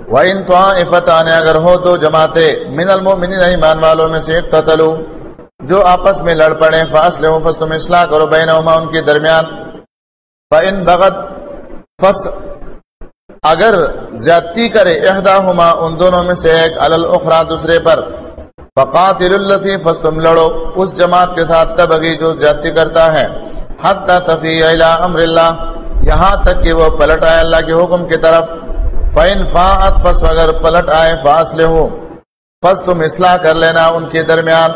وَإِن طَائِفَتَانِ اگر ہو دو جماعتیں من المؤمنین ایمان والوں میں سے اقتتلوا جو آپس میں لڑ پڑے فاصلحوا پس تم اصلاح کرو بینہما ان کے درمیان فَإِن بغت پس اگر زیادتی کرے احداہما ان دونوں میں سے ایک علی الاخری دوسرے پر فقاتلوا التی پس تم لڑو اس جماعت کے ساتھ تبغی جو زیادتی کرتا ہے حتی تفیء الی امر اللہ یہاں تک کہ وہ پلٹ آئے اللہ کے حکم کی طرف فَإِن فَاءَتْ پس اگر پلٹ آئے فَأَصْلِحُوا پس تم اصلاح کر لینا ان کے درمیان.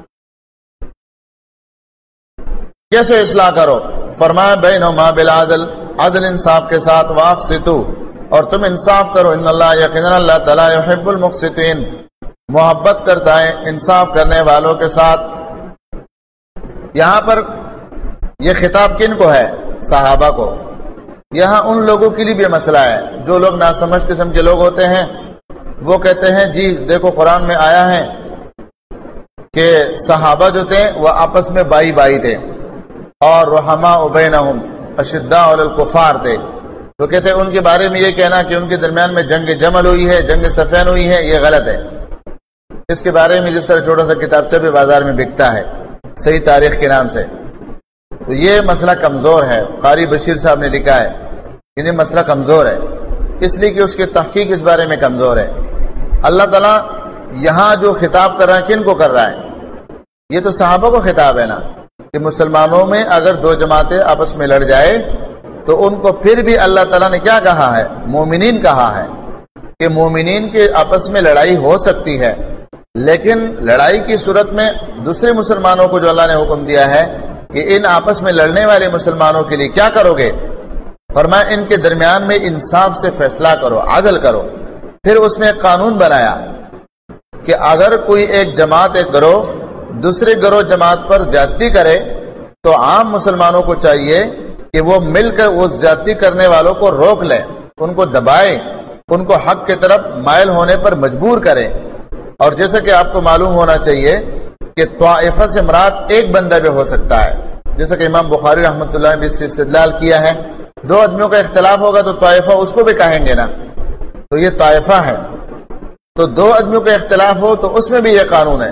کیسے اصلاح کرو؟ فرمایا بینہما بالعدل عدل انصاف کے ساتھ واقسطوا اور تم انصاف کرو ان اللہ یقینا اللہ تعالی یحب المقسطین محبت کرتا ہے انصاف کرنے والوں کے ساتھ. یہاں پر یہ خطاب کن کو ہے؟ صحابہ کو. یہاں ان لوگوں کے لیے بھی مسئلہ ہے جو لوگ ناسمجھ قسم کے لوگ ہوتے ہیں. وہ کہتے ہیں جی دیکھو قرآن میں آیا ہے کہ صحابہ جو تھے وہ آپس میں بائی بائی تھے اور رحماء بینہم اشداء علی الکفار تھے. تو کہتے ہیں ان کے بارے میں یہ کہنا کہ ان کے درمیان میں جنگ جمل ہوئی ہے جنگ صفین ہوئی ہے یہ غلط ہے. اس کے بارے میں جس طرح چھوٹا سا کتابچہ بھی بازار میں بکتا ہے صحیح تاریخ کے نام سے. تو یہ مسئلہ کمزور ہے. قاری بشیر صاحب نے لکھا ہے کہ یہ مسئلہ کمزور ہے اس لیے کہ اس کی تحقیق اس بارے میں کمزور ہے. اللہ تعالیٰ یہاں جو خطاب کر رہا ہے کن کو کر رہا ہے؟ یہ تو صحابہ کو خطاب ہے نا کہ مسلمانوں میں اگر دو جماعتیں آپس میں لڑ جائے تو ان کو پھر بھی اللہ تعالیٰ نے کیا کہا ہے؟ مومنین کہا ہے کہ مومنین کے آپس میں لڑائی ہو سکتی ہے لیکن لڑائی کی صورت میں دوسرے مسلمانوں کو جو اللہ نے حکم دیا ہے کہ ان آپس میں لڑنے والے مسلمانوں کے لیے کیا کرو گے؟ فرمایا ان کے درمیان میں انصاف سے فیصلہ کرو عدل کرو. پھر اس میں ایک قانون بنایا کہ اگر کوئی ایک جماعت ایک گروہ دوسرے گروہ جماعت پر زیادتی کرے تو عام مسلمانوں کو چاہیے کہ وہ مل کر وہ زیادتی کرنے والوں کو روک لیں ان کو دبائے ان کو حق کی طرف مائل ہونے پر مجبور کریں. اور جیسا کہ آپ کو معلوم ہونا چاہیے کہ طائفہ سے مراد ایک بندہ بھی ہو سکتا ہے جیسا کہ امام بخاری رحمۃ اللہ نے اس سے استدلال کیا ہے. دو آدمیوں کا اختلاف ہوگا تو طائفہ اس کو بھی کہیں گے نا تو یہ طائفہ ہے. تو دو آدمیوں کا اختلاف ہو تو اس میں بھی یہ قانون ہے.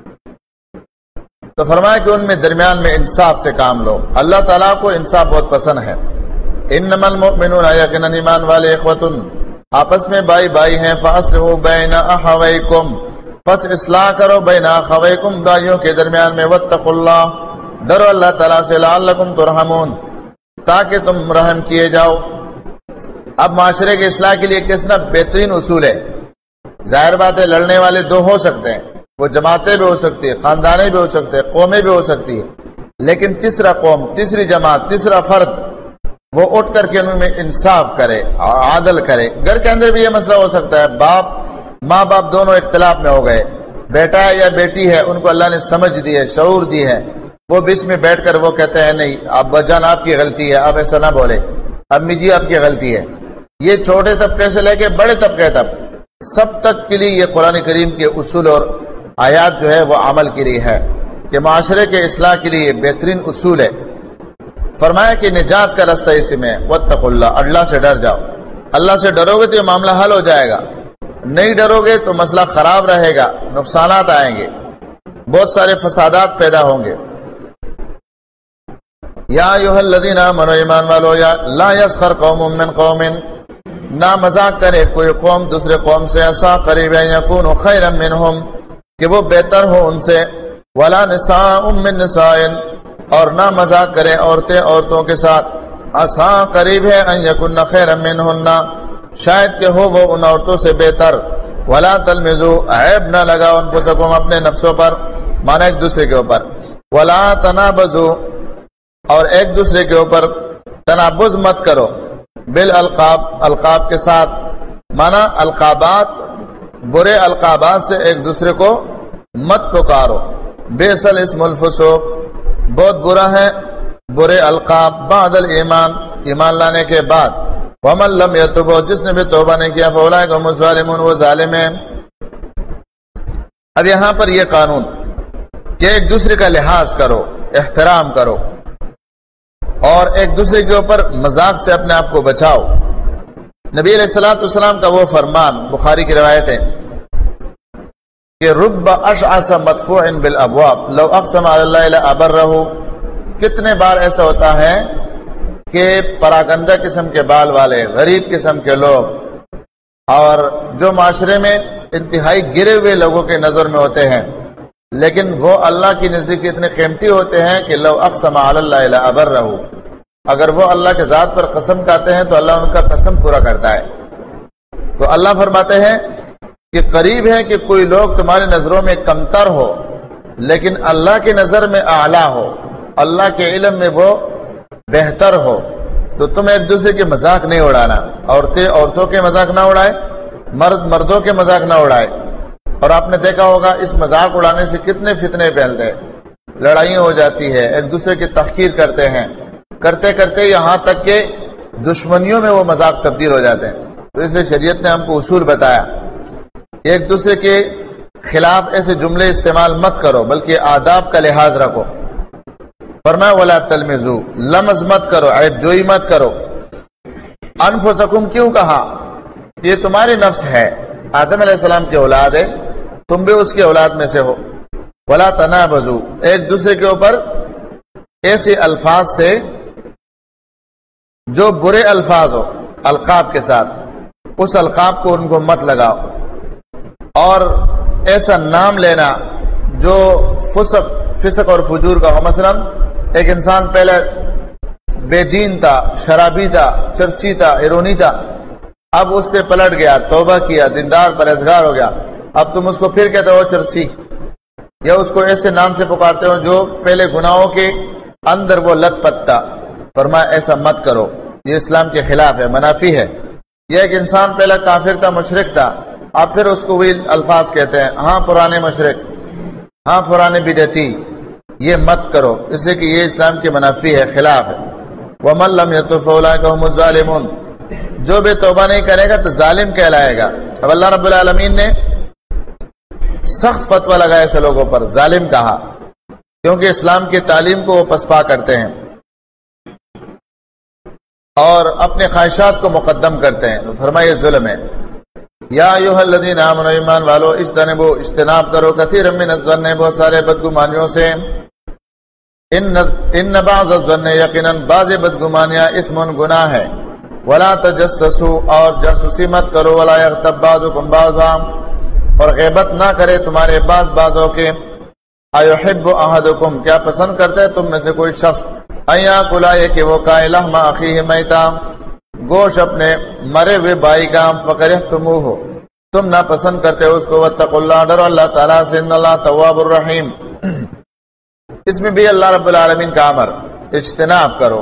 تو فرمایا کہ ان میں درمیان میں انصاف سے کام لو. اللہ تعالیٰ کو انصاف بہت پسند ہے. انما المؤمنون یقینا ایمان والے اخوۃ آپس میں بائی بائی ہیں. فاصلحوا بین اخویکم پس اصلاح کرو بین اخویکم بھائیوں کے درمیان میں. واتقوا اللہ ڈرو اللہ تعالیٰ سے. لعلکم ترحمون تاکہ تم رحم کیے جاؤ. اب معاشرے کے اصلاح کے لیے کس طرح بہترین اصول ہے. ظاہر بات ہے لڑنے والے دو ہو سکتے ہیں وہ جماعتیں بھی ہو سکتی ہے خاندانیں بھی ہو سکتے ہیں قومیں بھی ہو سکتی ہے لیکن تیسرا قوم تیسری جماعت تیسرا فرد وہ اٹھ کر کے ان میں انصاف کرے عادل کرے. گھر کے اندر بھی یہ مسئلہ ہو سکتا ہے ماں باپ دونوں اختلاف میں ہو گئے بیٹا ہے یا بیٹی ہے ان کو اللہ نے سمجھ دی ہے شعور دی ہے وہ بیچ میں بیٹھ کر وہ کہتے ہیں نہیں ابا جان آپ کی غلطی ہے آپ ایسا نہ بولے امی جی آپ کی غلطی ہے. یہ چھوٹے طبقے سے لے کے بڑے طبقے تک سب تک کے لیے یہ قرآن کریم کے اصول اور آیات جو ہے وہ عمل کے لیے ہے کہ معاشرے کے اصلاح کے لیے بہترین اصول ہے. فرمایا کہ نجات کا راستہ اسی میں واتقوا اللہ اللہ سے ڈر جاؤ. اللہ سے ڈرو گے تو یہ معاملہ حل ہو جائے گا. نہیں ڈرو گے تو مسئلہ خراب رہے گا نقصانات آئیں گے بہت سارے فسادات پیدا ہوں گے. یا ایھا الذین آمنوا ایمان والو یا لا یسخر قوم من قوم نہ مذاق کرے کوئی قوم دوسرے قوم سے عسیٰ قریب ہے یکونوا خیرا منہم کہ وہ بہتر ہو ان سے. ولا نساء من نساء اور نہ مذاق کرے عورتیں عورتوں کے ساتھ. عسیٰ قریب ہے ان یکن خیرا منہن شاید کہ ہو وہ ان عورتوں سے بہتر. ولا تلمزوا عیب نہ لگاؤ انفسکم اپنے نفسوں پر مانا ایک دوسرے کے اوپر. ولا تنابزوا اور ایک دوسرے کے اوپر تنابز مت کرو. بالالقاب القاب کے ساتھ مانا القابات برے القابات سے ایک دوسرے کو مت پکارو. بئس الاسم الفسوق بہت برا ہے برے القاب بعد الایمان ایمان لانے کے بعد. ومن لم یتب جس نے بھی توبہ نہیں کیا فاولئک هم الظالمون وہ ظالم ہیں. اب یہاں پر یہ قانون کہ ایک دوسرے کا لحاظ کرو احترام کرو اور ایک دوسرے کے اوپر مذاق سے اپنے آپ کو بچاؤ. نبی علیہ الصلوۃ والسلام کا وہ فرمان بخاری کی روایت ہے کہ رب اشعث مدفوع بالابواب لو اقسم علی اللہ لابرہ، کتنے بار ایسا ہوتا ہے کہ پراگندہ قسم کے بال والے، غریب قسم کے لوگ، اور جو معاشرے میں انتہائی گرے ہوئے لوگوں کے نظر میں ہوتے ہیں، لیکن وہ اللہ کی نزدیک اتنے قیمتی ہوتے ہیں کہ لو اقسم علی اللہ لابرہ، اگر وہ اللہ کے ذات پر قسم کھاتے ہیں تو اللہ ان کا قسم پورا کرتا ہے۔ تو اللہ فرماتے ہیں کہ قریب ہے کہ کوئی لوگ تمہاری نظروں میں کمتر ہو لیکن اللہ کی نظر میں اعلیٰ ہو، اللہ کے علم میں وہ بہتر ہو، تو تم ایک دوسرے کے مذاق نہیں اڑانا، عورتیں عورتوں کے مذاق نہ اڑائے، مرد مردوں کے مذاق نہ اڑائے۔ اور آپ نے دیکھا ہوگا اس مذاق اڑانے سے کتنے فتنے پھیلتے ہیں، لڑائیاں ہو جاتی ہے، ایک دوسرے کی تحقیر کرتے ہیں، کرتے کرتے یہاں تک کہ دشمنیوں میں وہ مذاق تبدیل ہو جاتے ہیں۔ تو اس لیے شریعت نے ہم کو اصول بتایا، ایک دوسرے کے خلاف ایسے جملے استعمال مت کرو بلکہ آداب کا لحاظ رکھو۔ فرمایا ولا تلمزوا، لمز مت کرو، عیب جوئی مت کرو۔ انفسکم کیوں کہا؟ یہ تمہاری نفس ہے، آدم علیہ السلام کی اولاد ہے، تم بھی اس کی اولاد میں سے ہو۔ ولا تنابزوا، ایک دوسرے کے اوپر ایسے الفاظ سے جو برے الفاظ ہو، القاب کے ساتھ، اس القاب کو ان کو مت لگاؤ، اور ایسا نام لینا جو فسق اور فجور کا ہو۔ مثلا ایک انسان پہلے بے دین تھا، شرابی تھا، چرسی تھا، ہیرونی تھا، اب اس سے پلٹ گیا، توبہ کیا، دیندار پرہیزگار ہو گیا، اب تم اس کو پھر کہتے ہو چرسی، یا اس کو ایسے نام سے پکارتے ہو جو پہلے گناہوں کے اندر وہ لت پت تھا۔ فرمایا ایسا مت کرو، یہ اسلام کے خلاف ہے، منافی ہے۔ یہ ایک انسان پہلا کافر تھا، مشرک تھا، آپ پھر اس کو وہی الفاظ کہتے ہیں، ہاں پرانے مشرک، ہاں پرانے بدعتی، یہ مت کرو، اس لیے کہ یہ اسلام کے منافی ہے، خلاف ہے۔ وَمَن لَّمْ يَتُبْ فَأُولَٰئِكَ هُمُ الظَّالِمُونَ، جو بھی توبہ نہیں کرے گا تو ظالم کہلائے گا۔ اب اللہ رب العالمین نے سخت فتویٰ لگایا ایسے لوگوں پر، ظالم کہا، کیونکہ اسلام کی تعلیم کو وہ پسپا کرتے ہیں اور اپنے خواہشات کو مقدم کرتے ہیں، تو فرمایا ظلم ہے۔ یا ایھا الذین آمنوا، ایمان والو، اجتناب کرو کثیرا من الظن، بہت سارے بدگمانیوں سے، ان بعض الظن، یقیناً بعض بدگمانیاں، اثم، گناہ ہے۔ ولا تجسسوا، اور جاسوسی مت کرو، ولا یغتب بعضکم بعضا، اور غیبت نہ کرے تمہارے بعضوں کے۔ ایحب احدکم، کیا پسند کرتے ہے تم میں سے کوئی شخص، ان یاکل، کہ وہ کھائے، لحم اخیہ میتا، گوشت اپنے مرے ہوئے بھائی کا، فکرہتموہ، تم نہ پسند کرتے ہو اس کو۔ واتقوا اللہ، ڈرو اللہ تعالیٰ سے، ان اللہ تواب الرحیم۔ اس میں بھی اللہ رب العالمین کا امر، اجتناب کرو،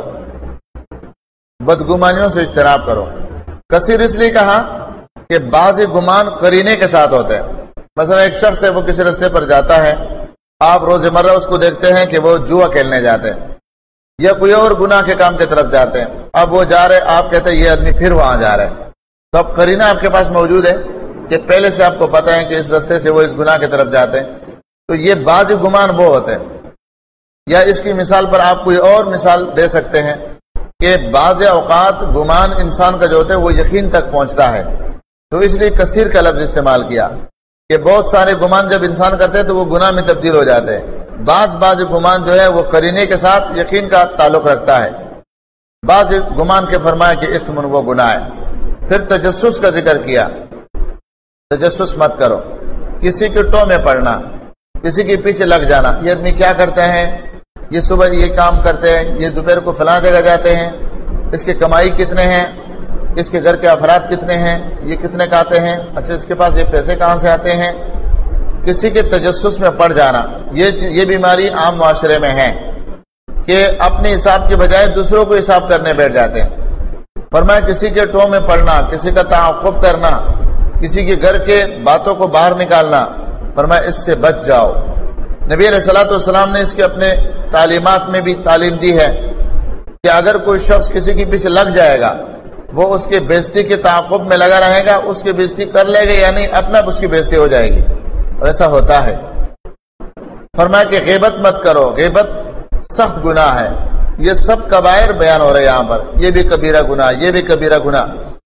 بدگمانیوں سے اجتناب کرو۔ کثیر اس لیے کہا کہ بعض گمان قرینے کے ساتھ ہوتے ہیں۔ مثلا ایک شخص ہے، وہ کسی رستے پر جاتا ہے، آپ روزمرہ اس کو دیکھتے ہیں کہ وہ جوا کھیلنے جاتے ہیں یا کوئی اور گناہ کے کام کی طرف جاتے ہیں، اب وہ جا رہے، آپ کہتے ہیں یہ آدمی پھر وہاں جا رہے ہیں، تو اب قرینہ آپ کے پاس موجود ہے کہ پہلے سے آپ کو پتہ ہے کہ اس رستے سے وہ اس گناہ کی طرف جاتے ہیں، تو یہ بعض گمان وہ ہوتے ہیں۔ یا اس کی مثال پر آپ کوئی اور مثال دے سکتے ہیں کہ بعض اوقات گمان انسان کا جو ہوتا ہے وہ یقین تک پہنچتا ہے، تو اس لیے کثیر کا لفظ استعمال کیا کہ بہت سارے گمان جب انسان کرتے ہیں تو وہ گناہ میں تبدیل ہو جاتے ہیں۔ بعض گمان جو ہے وہ قرینے کے ساتھ یقین کا تعلق رکھتا ہے، بعض گمان کے فرمایا کہ اسم، وہ گناہ ہے۔ پھر تجسس کا ذکر کیا، تجسس مت کرو، کسی کے ٹو میں پڑنا، کسی کے پیچھے لگ جانا، یہ آدمی کیا کرتے ہیں، یہ صبح یہ کام کرتے ہیں، یہ دوپہر کو فلاں جگہ جاتے ہیں، اس کی کمائی کتنے ہیں، اس کے گھر کے افراد کتنے ہیں، یہ کتنے کھاتے ہیں، اچھا اس کے پاس یہ پیسے کہاں سے آتے ہیں، کسی کے تجسس میں پڑ جانا، یہ بیماری عام معاشرے میں ہے کہ اپنے حساب کے بجائے دوسروں کو حساب کرنے بیٹھ جاتے ہیں۔ فرمایا کسی کے ٹو میں پڑنا، کسی کا تعاقب کرنا، کسی کے گھر کے باتوں کو باہر نکالنا، فرمایا اس سے بچ جاؤ۔ نبی علیہ الصلوۃ والسلام نے اس کے اپنے تعلیمات میں بھی تعلیم دی ہے کہ اگر کوئی شخص کسی کے پیچھے لگ جائے گا، وہ اس کے بےزتی کے تعاقب میں لگا رہے گا، اس کی بےزتی کر لے گا یا نہیں، اپنا اس کی بےزتی ہو جائے گی، اور ایسا ہوتا ہے۔ فرمایا کہ غیبت مت کرو، غیبت سخت گناہ ہے، یہ سب کبائر بیان ہو رہے ہیں یہاں پر، یہ بھی کبیرہ گناہ، یہ بھی کبیرہ گناہ۔ تو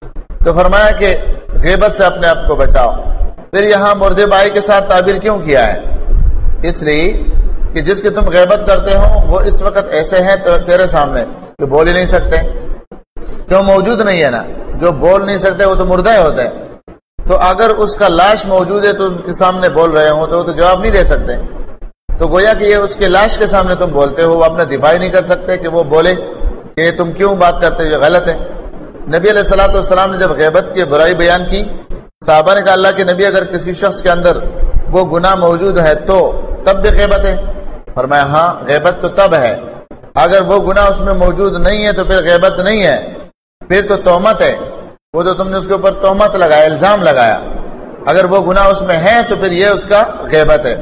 تو فرمایا کہ غیبت سے اپنے آپ کو بچاؤ۔ پھر یہاں مردے بھائی کے ساتھ تعبیر کیوں کیا ہے؟ اس لیے کہ جس کی تم غیبت کرتے ہو وہ اس وقت ایسے ہیں تیرے سامنے کہ بول ہی نہیں سکتے، کیوں موجود نہیں ہے نا، جو بول نہیں سکتے وہ تو مردہ ہی ہوتے ہیں۔ تو اگر اس کا لاش موجود ہے تو اس کے سامنے بول رہے ہو تو وہ تو جواب نہیں دے سکتے، تو گویا کہ یہ اس کے لاش کے سامنے تم بولتے ہو، وہ اپنا دفاع ہی نہیں کر سکتے کہ وہ بولے کہ تم کیوں بات کرتے ہو، یہ غلط ہے۔ نبی علیہ الصلوۃ والسلام نے جب غیبت کی برائی بیان کی، صحابہ نے کہا اللہ کے نبی اگر کسی شخص کے اندر وہ گناہ موجود ہے تو تب بھی غیبت ہے؟ فرمایا ہاں غیبت تو تب ہے، اگر وہ گناہ اس میں موجود نہیں ہے تو پھر غیبت نہیں ہے، پھر تو تہمت ہے، وہ تو تم نے اس کے اوپر تہمت لگایا، الزام لگایا۔ اگر وہ گناہ اس میں ہے تو پھر یہ اس کا غیبت ہے۔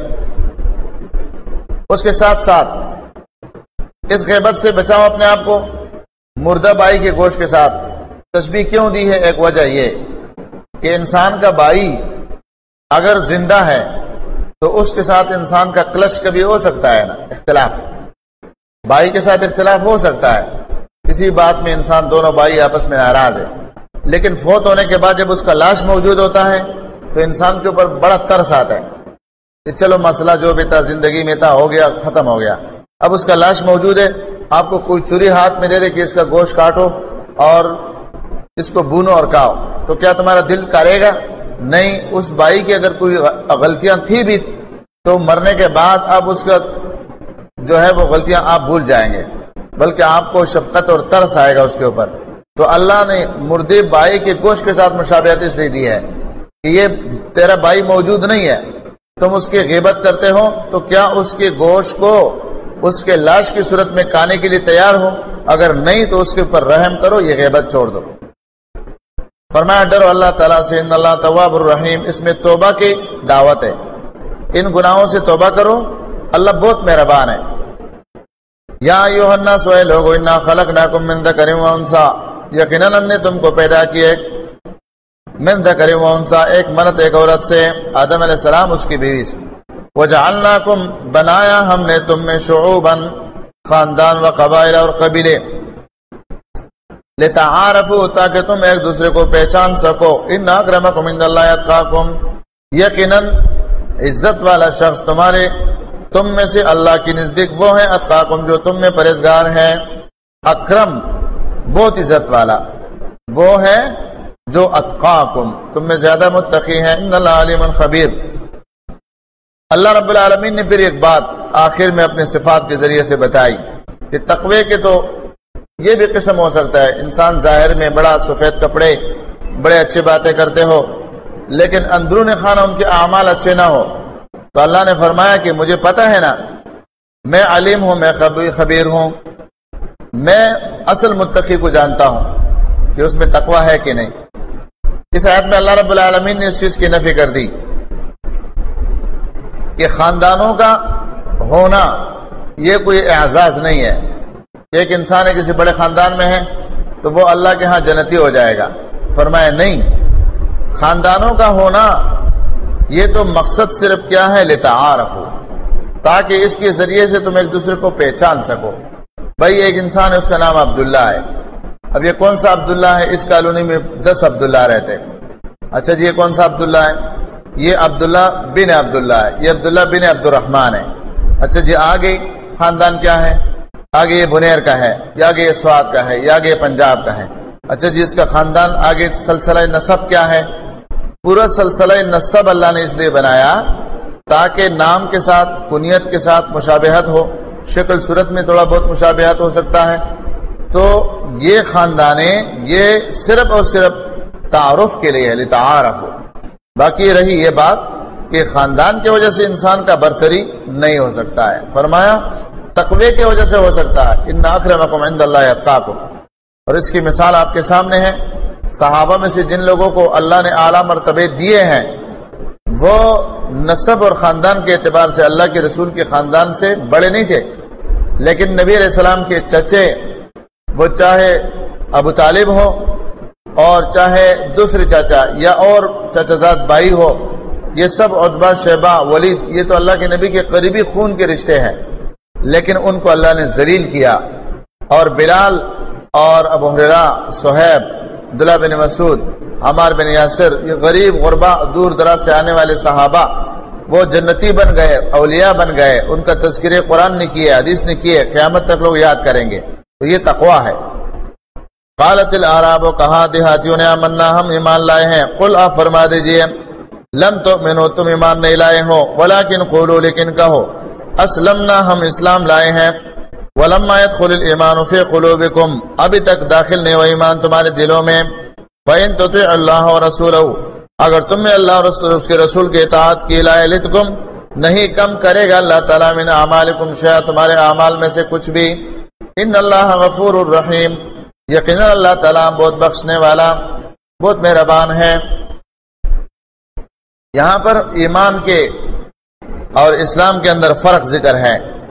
اس کے ساتھ ساتھ اس غیبت سے بچاؤ اپنے آپ کو۔ مردہ بھائی کے گوشت کے ساتھ تشبیہ کیوں دی ہے؟ ایک وجہ یہ کہ انسان کا بھائی اگر زندہ ہے تو اس کے ساتھ انسان کا کلش کبھی ہو سکتا ہے نا، اختلاف، بھائی کے ساتھ اختلاف ہو سکتا ہے، کسی بات میں انسان دونوں بھائی آپس میں ناراض ہے، لیکن فوت ہونے کے بعد جب اس کا لاش موجود ہوتا ہے تو انسان کے اوپر بڑا ترس آتا ہے کہ چلو مسئلہ جو بھی تھا زندگی میں تھا ہو گیا، ختم ہو گیا، اب اس کا لاش موجود ہے، آپ کو کوئی چھری ہاتھ میں دے دے کہ اس کا گوشت کاٹو اور اس کو بھونو اور کھاؤ، تو کیا تمہارا دل کرے گا؟ نہیں۔ اس بھائی کی اگر کوئی غلطیاں تھی بھی تو مرنے کے بعد اب اس کا جو ہے وہ غلطیاں آپ بھول جائیں گے، بلکہ آپ کو شفقت اور ترس آئے گا اس کے اوپر۔ تو اللہ نے مردے بھائی کے گوشت کے ساتھ مشابہت اس لیے دی ہے کہ یہ تیرا بھائی موجود نہیں ہے، تم اس کی غیبت کرتے ہو تو کیا اس کے گوشت کو اس کے لاش کی صورت میں کھانے کے لیے تیار ہو؟ اگر نہیں تو اس کے اوپر رحم کرو، یہ غیبت چھوڑ دو۔ فرمایا ڈرو اللہ تعالیٰ سے، ان اللہ تواب الرحیم، اس میں توبہ کی دعوت ہے، ان گناہوں سے توبہ کرو، اللہ بہت مہربان ہے۔ یا ایھا الناس، اے لوگو، انا خلقناکم من ذکر و انثی، یقیناً ہم نے تم کو پیدا کیا من ذکر و انثی، ایک مرد ایک عورت سے، آدم علیہ السلام اس کی بیوی سے، وجعلناکم، بنایا ہم نے تم میں شعوبا، خاندان، و قبائل، اور قبیلے، لتعارفوا، تاکہ تم ایک دوسرے کو پہچان سکو، ان اکرمکم عند اللہ اتقاکم، یقیناً عزت والا شخص تم میں سے اللہ کی نزدیک وہ ہے، اتقاکم، جو تم میں پرہیزگار ہے۔ اکرم بہت عزت والا، وہ ہے جو اتقاکم تم میں زیادہ متقی ہے، ان اللہ علیم خبیر۔ اللہ رب العالمین نے پھر ایک بات آخر میں اپنے صفات کے ذریعے سے بتائی کہ تقوی کے تو یہ بھی قسم ہو سکتا ہے، انسان ظاہر میں بڑا سفید کپڑے، بڑے اچھے باتیں کرتے ہو، لیکن اندرون خانہ ان کے اعمال اچھے نہ ہو، تو اللہ نے فرمایا کہ مجھے پتہ ہے نا، میں علیم ہوں، میں خبیر ہوں، میں اصل متقی کو جانتا ہوں کہ اس میں تقوی ہے کہ نہیں۔ اس آیت میں اللہ رب العالمین نے اس چیز کی نفی کر دی کہ خاندانوں کا ہونا یہ کوئی اعزاز نہیں ہے، ایک انسان کسی بڑے خاندان میں ہے تو وہ اللہ کے ہاں جنتی ہو جائے گا۔ فرمایا نہیں، خاندانوں کا ہونا یہ تو مقصد صرف کیا ہے، لتعارفوا، تاکہ اس کے ذریعے سے تم ایک دوسرے کو پہچان سکو۔ بھائی ایک انسان ہے، اس کا نام عبداللہ ہے، اب یہ کون سا عبداللہ ہے؟ اس کالونی میں 10 عبداللہ رہتے، اچھا جی یہ کون سا عبداللہ ہے؟ یہ عبداللہ بن عبداللہ ہے، یہ عبداللہ بن عبد الرحمن ہے، اچھا جی آگے خاندان کیا ہے؟ آگے یہ بنیر کا ہے، یا آگے یہ سوات کا ہے، یا آگے یہ پنجاب کا ہے، اچھا جی اس کا خاندان آگے سلسلہ نسب کیا ہے؟ پورا سلسلہ نسب اللہ نے اس لیے بنایا تاکہ نام کے ساتھ، کنیت کے ساتھ مشابہت ہو، شکل صورت میں تھوڑا بہت مشابہت ہو سکتا ہے، تو یہ خاندانیں یہ صرف اور صرف تعارف کے لیے ہے، لتعارفوا۔ باقی رہی یہ بات کہ خاندان کی وجہ سے انسان کا برتری نہیں ہو سکتا ہے، فرمایا تقوی کی وجہ سے ہو سکتا ہے، ان اکرمکم عند اللہ اتقاکم۔ اور اس کی مثال آپ کے سامنے ہے، صحابہ میں سے جن لوگوں کو اللہ نے اعلیٰ مرتبے دیے ہیں وہ نسب اور خاندان کے اعتبار سے اللہ کے رسول کے خاندان سے بڑے نہیں تھے، لیکن نبی علیہ السلام کے چچے، وہ چاہے ابو طالب ہو اور چاہے دوسرے چاچا یا اور چچا زاد بھائی ہو، یہ سب عتبہ، شیبہ، ولید، یہ تو اللہ کے نبی کے قریبی خون کے رشتے ہیں، لیکن ان کو اللہ نے ذلیل کیا۔ اور بلال اور ابو ہریرہ، صہیب، عبداللہ بن مسعود، عمار بن یاسر، یہ غریب غربا دور دراز سے آنے والے صحابہ وہ جنتی بن گئے، اولیاء بن گئے، ان کا تذکر قرآن نے کیے، حدیث نے کیے، قیامت تک لوگ یاد کریں گے، تو یہ تقویٰ ہے۔ قالت الاعراب، کہا دیہاتیوں نے، آمنا، ہم ایمان لائے ہیں۔ قل، آپ فرما دیجئے، لم تؤمنوا، تم ایمان نہیں لائے ہو، ولکن قولوا، لیکن کہو، اسلمنا، ہم اسلام لائے ہیں، ولما يدخل الايمان في قلوبكم، ابھی تک داخل نہیں ہوا ایمان تمہارے دلوں میں، فإن تطيعوا الله ورسوله، اگر تم نے اللہ اور اس کے رسول کے اطاعت کی، لا يلتكم، نہیں کم کرے گا اللہ تعالیٰ من اعمالکم شیئا، تمہارے اعمال میں سے کچھ بھی، ان اللہ غفور الرحیم، یقینا اللہ تعالیٰ بہت بخشنے والا، بہت مہربان ہے۔ یہاں پر ایمان کے اور اسلام کے اندر فرق ذکر ہے۔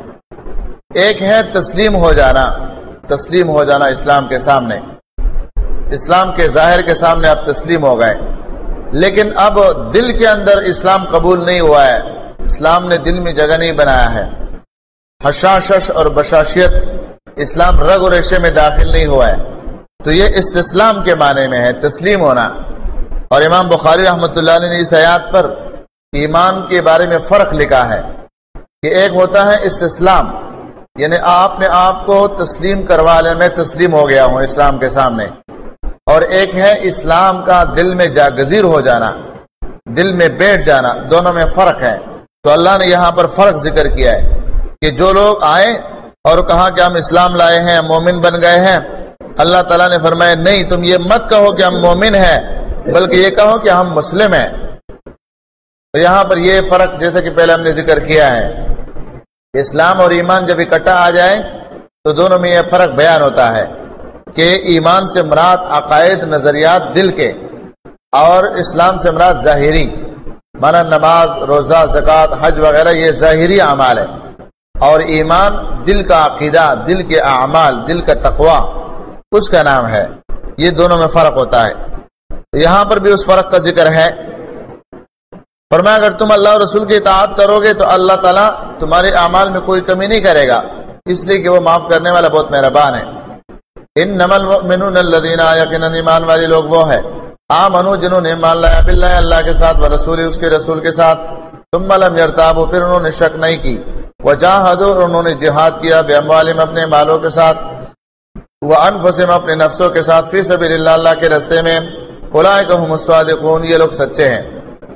ایک ہے تسلیم ہو جانا، تسلیم ہو جانا اسلام کے سامنے، اسلام کے ظاہر کے سامنے آپ تسلیم ہو گئے، لیکن اب دل کے اندر اسلام قبول نہیں ہوا ہے، اسلام نے دل میں جگہ نہیں بنایا ہے، حشاشش اور بشاشیت اسلام رگ و ریشے میں داخل نہیں ہوا ہے، تو یہ استسلام کے معنی میں ہے، تسلیم ہونا۔ اور امام بخاری رحمۃ اللہ علیہ نے اس آیات پر ایمان کے بارے میں فرق لکھا ہے کہ ایک ہوتا ہے استسلام، یعنی آپ نے آپ کو تسلیم کروا لے، میں تسلیم ہو گیا ہوں اسلام کے سامنے، اور ایک ہے اسلام کا دل میں جاگزیر ہو جانا، دل میں بیٹھ جانا، دونوں میں فرق ہے۔ تو اللہ نے یہاں پر فرق ذکر کیا ہے کہ جو لوگ آئے اور کہا کہ ہم اسلام لائے ہیں، مومن بن گئے ہیں، اللہ تعالیٰ نے فرمایا نہیں، تم یہ مت کہو کہ ہم مومن ہیں، بلکہ یہ کہو کہ ہم مسلم ہیں۔ تو یہاں پر یہ فرق جیسا کہ پہلے ہم نے ذکر کیا ہے، اسلام اور ایمان جب اکٹھا آ جائے تو دونوں میں یہ فرق بیان ہوتا ہے کہ ایمان سے مراد عقائد، نظریات دل کے، اور اسلام سے مراد ظاہری، مانا نماز، روزہ، زکوٰۃ، حج وغیرہ، یہ ظاہری اعمال ہے، اور ایمان دل کا عقیدہ، دل کے اعمال، دل کا تقویٰ، اس کا نام ہے۔ یہ دونوں میں فرق ہوتا ہے، تو یہاں پر بھی اس فرق کا ذکر ہے۔ فرمایا اگر تم اللہ اور رسول کی اطاعت کرو گے تو اللہ تعالیٰ تمہارے اعمال میں کوئی کمی نہیں کرے گا، اس لیے کہ وہ معاف کرنے والا بہت مہربان ہے۔ انما المؤمنون الذین، یقیناً ایمان والے لوگ وہ ہے، آمنوا جنہوں نے ایمان لایا، باللہ اللہ کے ساتھ، ورسول اس کے رسول کے ساتھ، ثم لم یرتابوا، پھر انہوں نے شک نہیں کی، وجاہدوا، اور انہوں نے جہاد کیا، باموالہم، اپنے مالوں کے ساتھ، وانفسہم، اپنے نفسوں کے ساتھ، فی سبیل اللہ، اللہ کے راستے میں، اولئک هم الصادقون، یہ لوگ سچے ہیں۔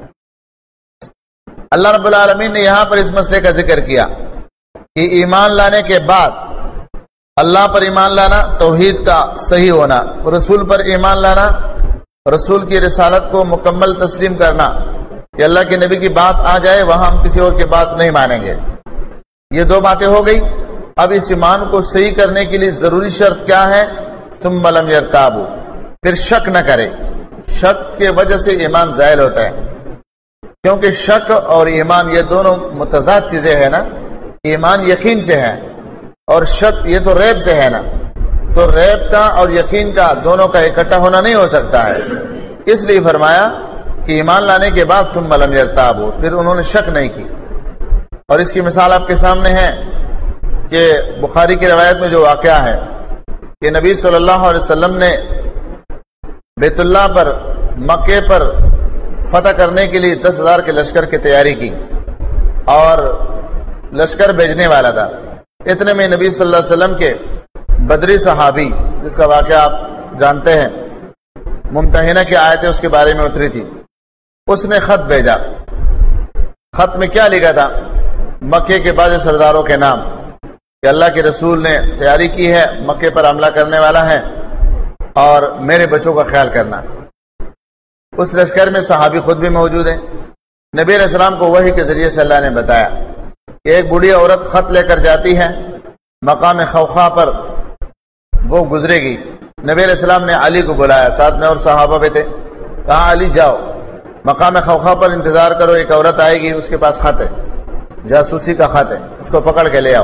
اللہ رب العالمین نے یہاں پر اس مسئلے کا ذکر کیا کہ ایمان لانے کے بعد اللہ پر ایمان لانا، توحید کا صحیح ہونا، رسول پر ایمان لانا، رسول کی رسالت کو مکمل تسلیم کرنا، کہ اللہ کے نبی کی بات آ جائے وہاں ہم کسی اور کی بات نہیں مانیں گے۔ یہ دو باتیں ہو گئی۔ اب اس ایمان کو صحیح کرنے کے لیے ضروری شرط کیا ہے؟ ثم لم یرتابوا، پھر شک نہ کرے۔ شک کے وجہ سے ایمان زائل ہوتا ہے، کیونکہ شک اور ایمان یہ دونوں متضاد چیزیں ہیں نا، ایمان یقین سے ہے اور شک یہ تو ریب سے ہے نا، تو ریب کا اور یقین کا دونوں کا اکٹھا ہونا نہیں ہو سکتا ہے، اس لیے فرمایا کہ ایمان لانے کے بعد ثم لم یرتابوا، پھر انہوں نے شک نہیں کی۔ اور اس کی مثال آپ کے سامنے ہے کہ بخاری کی روایت میں جو واقعہ ہے کہ نبی صلی اللہ علیہ وسلم نے بیت اللہ پر، مکے پر فتح کرنے کے لیے 10,000 کے لشکر کی تیاری کی اور لشکر بھیجنے والا تھا۔ اتنے میں نبی صلی اللہ علیہ وسلم کے بدری صحابی، جس کا واقعہ آپ جانتے ہیں، ممتحنہ کی آیتیں اس کے بارے میں اتری تھی، اس نے خط بھیجا۔ خط میں کیا لکھا تھا؟ مکے کے بعض سرداروں کے نام، کہ اللہ کے رسول نے تیاری کی ہے، مکے پر حملہ کرنے والا ہے، اور میرے بچوں کا خیال کرنا۔ اس لشکر میں صحابی خود بھی موجود ہیں۔ نبی علیہ السلام کو وحی کے ذریعے سے اللہ نے بتایا کہ ایک بوڑھی عورت خط لے کر جاتی ہے، مقام خوخا پر وہ گزرے گی۔ نبی علیہ السلام نے علی کو بلایا، ساتھ میں اور صحابہ بھی تھے، کہا علی جاؤ مقام خوخا پر انتظار کرو، ایک عورت آئے گی، اس کے پاس خط ہے، جاسوسی کا خط ہے، اس کو پکڑ کے لے آؤ۔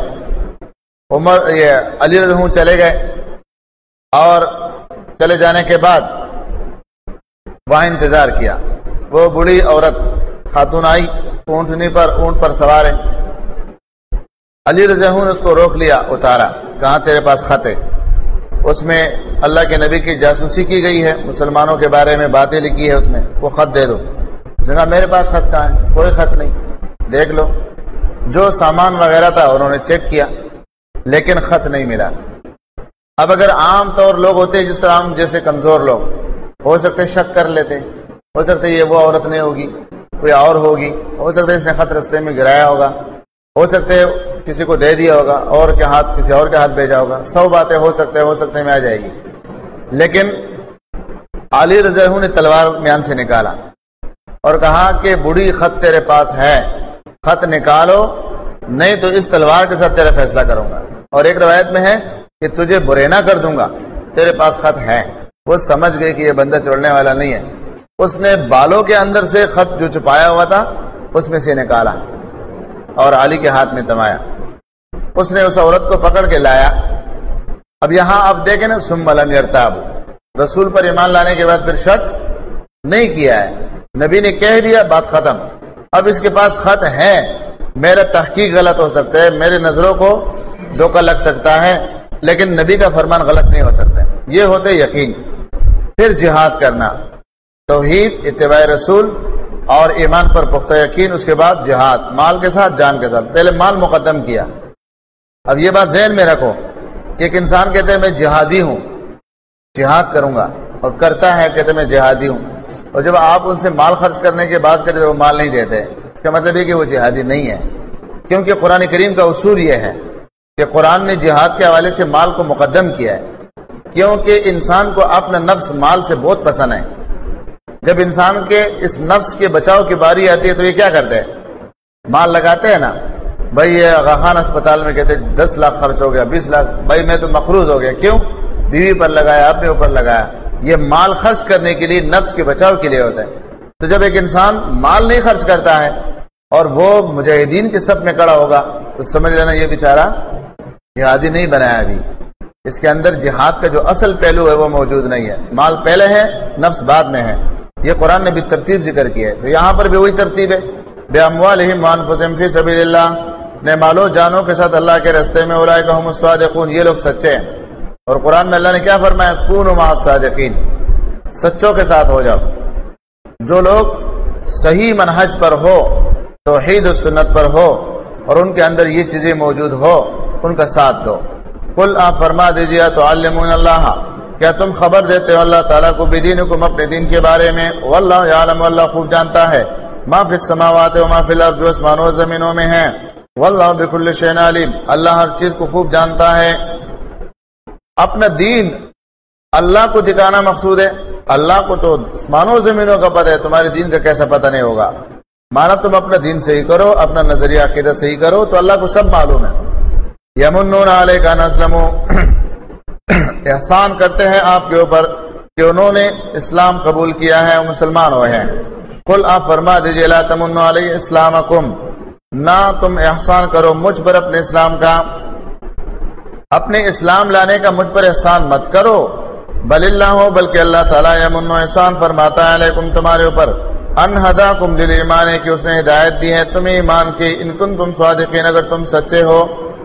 علی رضی اللہ عنہ چلے گئے، اور چلے جانے کے بعد وہاں انتظار کیا۔ وہ بوڑھی عورت خاتون آئی، اونٹ پر سوار ہے۔ علی رضی اللہ عنہ نے اس کو روک لیا، اتارا، کہاں تیرے پاس خط ہے؟ اس میں اللہ کے نبی کی جاسوسی کی گئی ہے، مسلمانوں کے بارے میں باتیں لکھی ہے اس میں، وہ خط دے دو۔ اس نے کہا میرے پاس خط کہاں ہے؟ کوئی خط نہیں، دیکھ لو۔ جو سامان وغیرہ تھا انہوں نے چیک کیا لیکن خط نہیں ملا۔ اب اگر عام طور لوگ ہوتے جس طرح ہم جیسے کمزور لوگ، ہو سکتے شک کر لیتے، ہو سکتے یہ وہ عورت نہیں ہوگی، کوئی اور ہوگی، ہو سکتا ہے اس نے خط رستے میں گرایا ہوگا، ہو سکتے کسی کو دے دیا ہوگا اور کے ہاتھ کسی اور کے ہاتھ بھیجا ہوگا، سو باتیں ہو سکتے میں آ جائے گی۔ لیکن علی رضی اللہ عنہ نے تلوار میان سے نکالا اور کہا کہ بوڑھی خط تیرے پاس ہے، خط نکالو نہیں تو اس تلوار کے ساتھ تیرا فیصلہ کروں گا۔ اور ایک روایت میں ہے کہ تجھے برینا کر دوں گا، تیرے پاس خط ہے۔ وہ سمجھ گئی کہ یہ بندہ چھوڑنے والا نہیں ہے، اس نے بالوں کے اندر سے خط جو چھپایا ہوا تھا اس میں سے نکالا اور علی کے ہاتھ میں تمایا۔ اس نے اس عورت کو پکڑ کے لایا۔ اب یہاں آپ دیکھیں نا، ثم لم یرتاب، رسول پر ایمان لانے کے بعد پھر شک نہیں کیا ہے، نبی نے کہہ دیا بات ختم۔ اب اس کے پاس خط ہے، میرا تحقیق غلط ہو سکتا ہے، میری نظروں کو دھوکہ لگ سکتا ہے، لیکن نبی کا فرمان غلط نہیں ہو سکتا۔ یہ ہوتے یقین۔ پھر جہاد کرنا، توحید، اتباع رسول اور ایمان پر پختہ یقین، اس کے بعد جہاد، مال کے ساتھ جان کے ساتھ۔ پہلے مال مقدم کیا۔ اب یہ بات ذہن میں رکھو کہ ایک انسان کہتے ہیں میں جہادی ہوں، جہاد کروں گا، اور کرتا ہے کہتے ہیں میں جہادی ہوں، اور جب آپ ان سے مال خرچ کرنے کی بات کرتے وہ مال نہیں دیتے، اس کا مطلب ہے کہ وہ جہادی نہیں ہے۔ کیونکہ قرآن کریم کا اصول یہ ہے کہ قرآن نے جہاد کے حوالے سے مال کو مقدم کیا ہے، کیونکہ انسان کو اپنا نفس مال سے بہت پسند ہے۔ جب انسان کے اس نفس کے بچاؤ کی باری آتی ہے تو یہ کیا کرتے ہیں؟ مال لگاتے ہیں نا۔ بھائی یہ آغا خان اسپتال میں کہتے 10 لاکھ خرچ ہو گیا، 20 لاکھ، بھائی میں تو مقروض ہو گیا۔ کیوں؟ بیوی پر لگایا، اپنے اوپر لگایا۔ یہ مال خرچ کرنے کے لیے، نفس کے بچاؤ کے لیے ہوتا ہے۔ تو جب ایک انسان مال نہیں خرچ کرتا ہے اور وہ مجاہدین کے صف میں کھڑا ہوگا تو سمجھ لینا یہ بیچارہ جہادی نہیں بنایا ابھی، اس کے اندر جہاد کا جو اصل پہلو ہے وہ موجود نہیں ہے۔ مال پہلے ہے، نفس بعد میں ہے۔ یہ قرآن نے بھی ترتیب ذکر کی ہے، تو یہاں پر بھی وہی ترتیب ہے، بِأَمْوَالِهِمْ وَأَنفُسِهِمْ فِي سَبِيلِ اللَّهِ، نے مالوں جانوں کے ساتھ اللہ کے راستے میں، اولئک هم الصادقون، یہ لوگ سچے ہیں۔ اور قرآن میں اللہ نے کیا فرمایا؟ کونوا مع الصادقین، سچوں کے ساتھ ہو جاؤ۔ جو لوگ صحیح منہج پر ہو، توحید و سنت پر ہو، اور ان کے اندر یہ چیزیں موجود ہو، ان کا ساتھ دو۔ قل آپ فرما دیجیے تعلمون اللہ، کیا تم خبر دیتے ہو اللہ تعالیٰ کو بدینکم، اپنے دین کے بارے میں؟ واللہ یعلم، اللہ خوب جانتا ہے، ما فی السماوات و ما فی الارض، جو آسمانوں و زمینوں میں ہیں، واللہ بکل شیء علیم، اللہ ہر چیز کو خوب جانتا ہے۔ اپنا دین اللہ کو دکھانا مقصود ہے۔ اللہ کو تو آسمانوں و زمینوں کا پتہ ہے، تمہارے دین کا کیسا پتہ نہیں ہوگا؟ مانا تم اپنا دین صحیح کرو، اپنا نظریہ عقیدت صحیح کرو تو اللہ کو سب معلوم ہے۔ یمنون علیک ان اسلموا، احسان کرتے ہیں آپ کے اوپر کہ انہوں نے اسلام قبول کیا ہے اور مسلمان ہوئے ہیں۔ قل آپ فرما دیجئے لا تمنوا علی اسلامکم، نہ تم احسان کرو مجھ پر اپنے اسلام کا، اپنے اسلام لانے کا مجھ پر احسان مت کرو، بل اللہ، بلکہ اللہ تعالیٰ یمن، احسان فرماتا ہے علیکم، تمہارے اوپر، ان ہداکم للایمان، کہ اس نے ہدایت دی ہے تمہیں ایمان کی، ان کنتم صادقین، اگر تم سچے ہو۔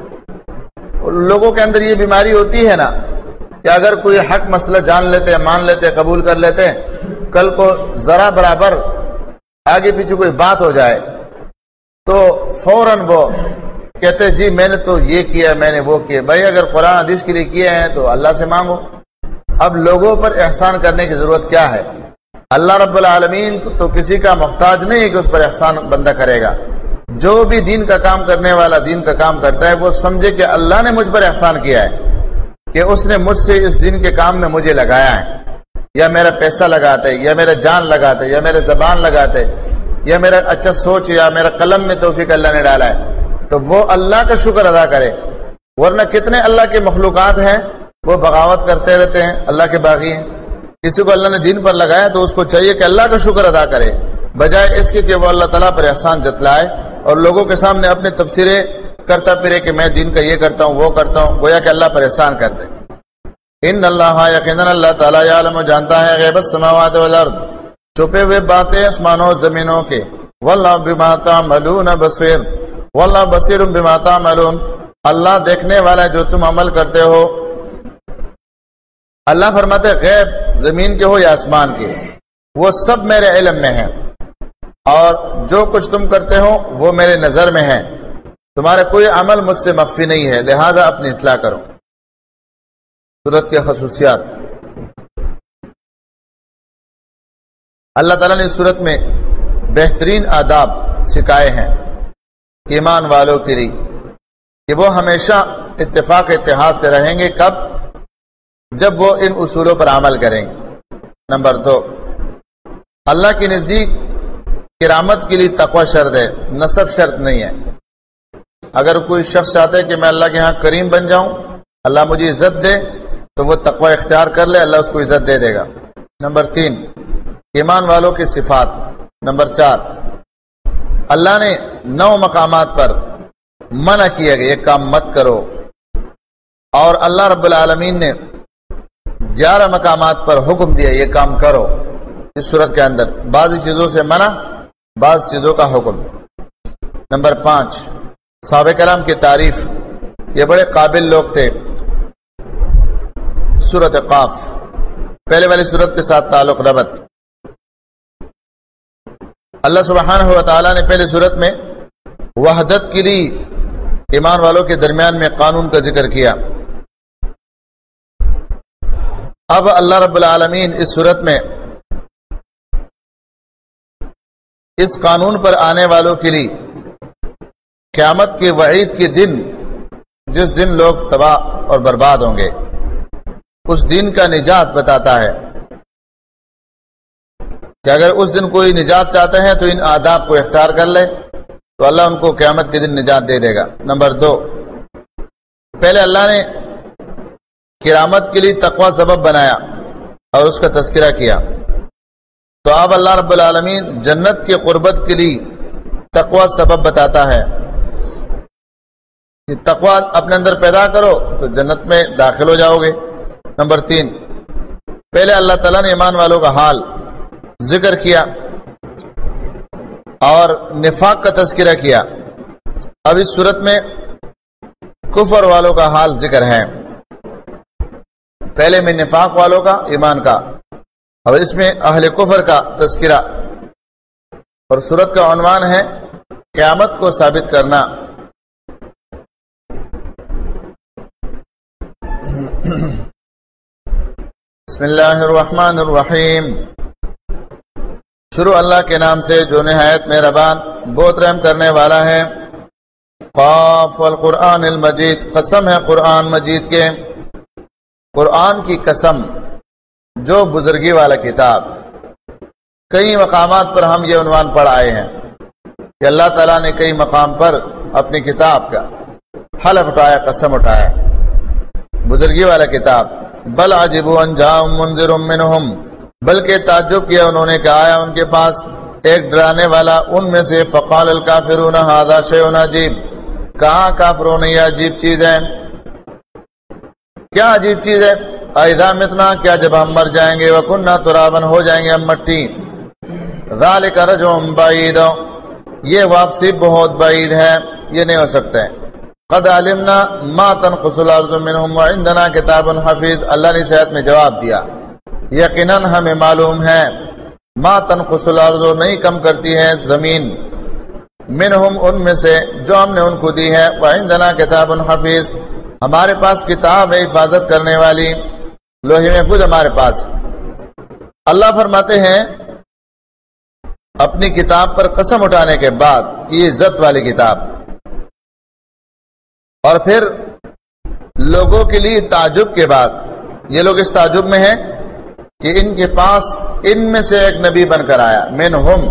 لوگوں کے اندر یہ بیماری ہوتی ہے نا کہ اگر کوئی حق مسئلہ جان لیتے، مان لیتے، قبول کر لیتے، کل کو ذرا برابر آگے پیچھے کوئی بات ہو جائے تو فوراً وہ کہتے جی میں نے تو یہ کیا، میں نے وہ کیا۔ بھائی اگر قرآن حدیث کے لیے کیے ہیں تو اللہ سے مانگو۔ اب لوگوں پر احسان کرنے کی ضرورت کیا ہے؟ اللہ رب العالمین تو کسی کا محتاج نہیں ہے کہ اس پر احسان بندہ کرے گا۔ جو بھی دین کا کام کرنے والا دین کا کام کرتا ہے وہ سمجھے کہ اللہ نے مجھ پر احسان کیا ہے، کہ اس نے مجھ سے اس دین کے کام میں مجھے لگایا ہے، یا میرا پیسہ لگاتے، یا میرا جان لگاتے، یا میرے زبان لگاتے، یا میرا اچھا سوچ، یا میرا قلم میں توفیق اللہ نے ڈالا ہے، تو وہ اللہ کا شکر ادا کرے۔ ورنہ کتنے اللہ کے مخلوقات ہیں وہ بغاوت کرتے رہتے ہیں، اللہ کے باغی ہیں۔ کسی کو اللہ نے دین پر لگایا تو اس کو چاہیے کہ اللہ کا شکر ادا کرے، بجائے اس کے کہ وہ اللہ تعالیٰ پر احسان جتلائے اور لوگوں کے سامنے اپنے تبصرے کرتا پھرے کہ میں دین کا یہ کرتا ہوں وہ کرتا ہوں، گویا کہ اللہ پر احسان کرتے۔ ان اللہ، یقیناً اللہ تعالیٰ یعلم، جانتا ہے، غیب السماوات والارض، چھپے ہوئے باتیں آسمانوں و زمینوں کے، واللہ بما تعملون بصیر، واللہ بصیر بما تعملون، اللہ دیکھنے والا ہے جو تم عمل کرتے ہو۔ اللہ فرماتے غیب زمین کے ہو یا آسمان کے، وہ سب میرے علم میں ہے، اور جو کچھ تم کرتے ہو وہ میرے نظر میں ہے، تمہارا کوئی عمل مجھ سے مخفی نہیں ہے، لہذا اپنی اصلاح کرو۔ سورت کے خصوصیات۔ اللہ تعالیٰ نے اس صورت میں بہترین آداب سکھائے ہیں ایمان والوں کے لیے کہ وہ ہمیشہ اتفاق اتحاد سے رہیں گے۔ کب؟ جب وہ ان اصولوں پر عمل کریں گے۔ نمبر 2، اللہ کے نزدیک کرامت کے لیے تقوی شرط ہے، نسب شرط نہیں ہے۔ اگر کوئی شخص چاہتا ہے کہ میں اللہ کے ہاں کریم بن جاؤں، اللہ مجھے عزت دے، تو وہ تقوی اختیار کر لے، اللہ اس کو عزت دے دے گا۔ نمبر 3، ایمان والوں کی صفات۔ نمبر 4، اللہ نے 9 مقامات پر منع کیا کہ یہ کام مت کرو، اور اللہ رب العالمین نے 11 مقامات پر حکم دیا یہ کام کرو۔ اس صورت کے اندر بعض چیزوں سے منع، بعض چیزوں کا حکم۔ نمبر 5، صحابہ کرام کی تعریف، یہ بڑے قابل لوگ تھے۔ سورۃ قاف، پہلے والی سورت کے ساتھ تعلق ربط۔ اللہ سبحانہ و تعالیٰ نے پہلے سورت میں وحدت کے لیے ایمان والوں کے درمیان میں قانون کا ذکر کیا۔ اب اللہ رب العالمین اس صورت میں اس قانون پر آنے والوں کے لیے قیامت کے وعید کے دن، جس دن لوگ تباہ اور برباد ہوں گے، اس دن کا نجات بتاتا ہے کہ اگر اس دن کوئی نجات چاہتے ہیں تو ان آداب کو اختیار کر لے تو اللہ ان کو قیامت کے دن نجات دے دے گا۔ نمبر 2، پہلے اللہ نے کرامت کے لیے تقوی سبب بنایا اور اس کا تذکرہ کیا، تو اب اللہ رب العالمین جنت کے قربت کے لیے تقوی سبب بتاتا ہے کہ تقوی اپنے اندر پیدا کرو تو جنت میں داخل ہو جاؤ گے۔ نمبر 3، پہلے اللہ تعالیٰ نے ایمان والوں کا حال ذکر کیا اور نفاق کا تذکرہ کیا۔ اب اس صورت میں کفر والوں کا حال ذکر ہے، پہلے میں نفاق والوں کا، ایمان کا، اور اس میں اہل کفر کا تذکرہ، اور صورت کا عنوان ہے قیامت کو ثابت کرنا۔ بسم اللہ الرحمن الرحیم، شروع اللہ کے نام سے جو نہایت مہربان بہت رحم کرنے والا ہے۔ قاف والقرآن المجید، قسم ہے قرآن مجید کے، قرآن کی قسم جو بزرگی والا کتاب۔ کئی مقامات پر ہم یہ عنوان پڑھ آئے ہیں کہ اللہ تعالیٰ نے کئی مقام پر اپنی کتاب کا حلف اٹھایا، قسم اٹھایا، بزرگی والا کتاب۔ بل عجبوا ان جاءهم منذر منهم، بلکہ تعجب کیا انہوں نے کہ آیا ان کے پاس ایک ڈرانے والا ان میں سے۔ فقال الکافرون ھذا شیء عجیب، کہا کافروں نے یہ عجیب چیز ہے۔ کیا عجیب چیز ہے؟ اذا متنا، کیا جب ہم مر جائیں گے، وکننا ترابا، ہو جائیں گے ہم مٹی۔ ذالک رجع بعید، یہ واپسی بہت بعید ہے، یہ نہیں ہو سکتا ہے۔ قد علمنا ما تنقص الارض منهم وعندنا کتاب حفیظ، اللہ نے صحت میں جواب دیا یقیناً ہمیں معلوم ہے، ما تنقص الارض، نہیں کم کرتی ہے زمین، منہم، ان میں سے جو ہم نے ان کو دی ہے، وعندنا کتاب حفیظ، ہمارے پاس کتاب ہے حفاظت کرنے والی، لوح محفوظ ہمارے پاس۔ اللہ فرماتے ہیں اپنی کتاب پر قسم اٹھانے کے بعد، یہ عزت والی کتاب، اور پھر لوگوں کے لیے تعجب کے بعد، یہ لوگ اس تعجب میں ہیں کہ ان کے پاس ان میں سے ایک نبی بن کر آیا۔ منہم،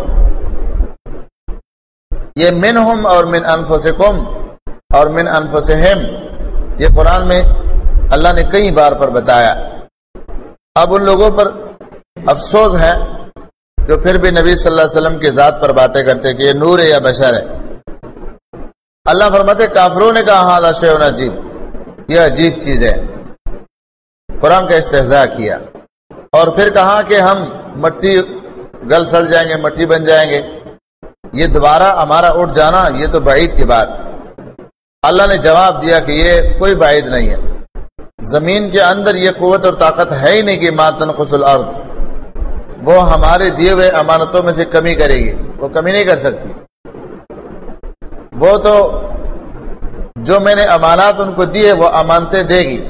یہ منہم اور من انفسکم اور من انفسہم، یہ قرآن میں اللہ نے کئی بار پر بتایا۔ اب ان لوگوں پر افسوس ہے جو پھر بھی نبی صلی اللہ علیہ وسلم کی ذات پر باتیں کرتے کہ یہ نور ہے یا بشر ہے۔ اللہ فرماتے کافروں نے کہا ھذا شیء عجیب، یہ عجیب چیز ہے، قرآن کا استہزاء کیا، اور پھر کہا کہ ہم مٹی گل سڑ جائیں گے، مٹی بن جائیں گے، یہ دوبارہ ہمارا اٹھ جانا یہ تو بعید کی بات۔ اللہ نے جواب دیا کہ یہ کوئی بعید نہیں ہے، زمین کے اندر یہ قوت اور طاقت ہے ہی نہیں کہ ما تنقص الارض، وہ ہمارے دیے ہوئے امانتوں میں سے کمی کرے گی، وہ کمی نہیں کر سکتی۔ وہ تو جو میں نے امانات ان کو دیے وہ امانتیں دے گی،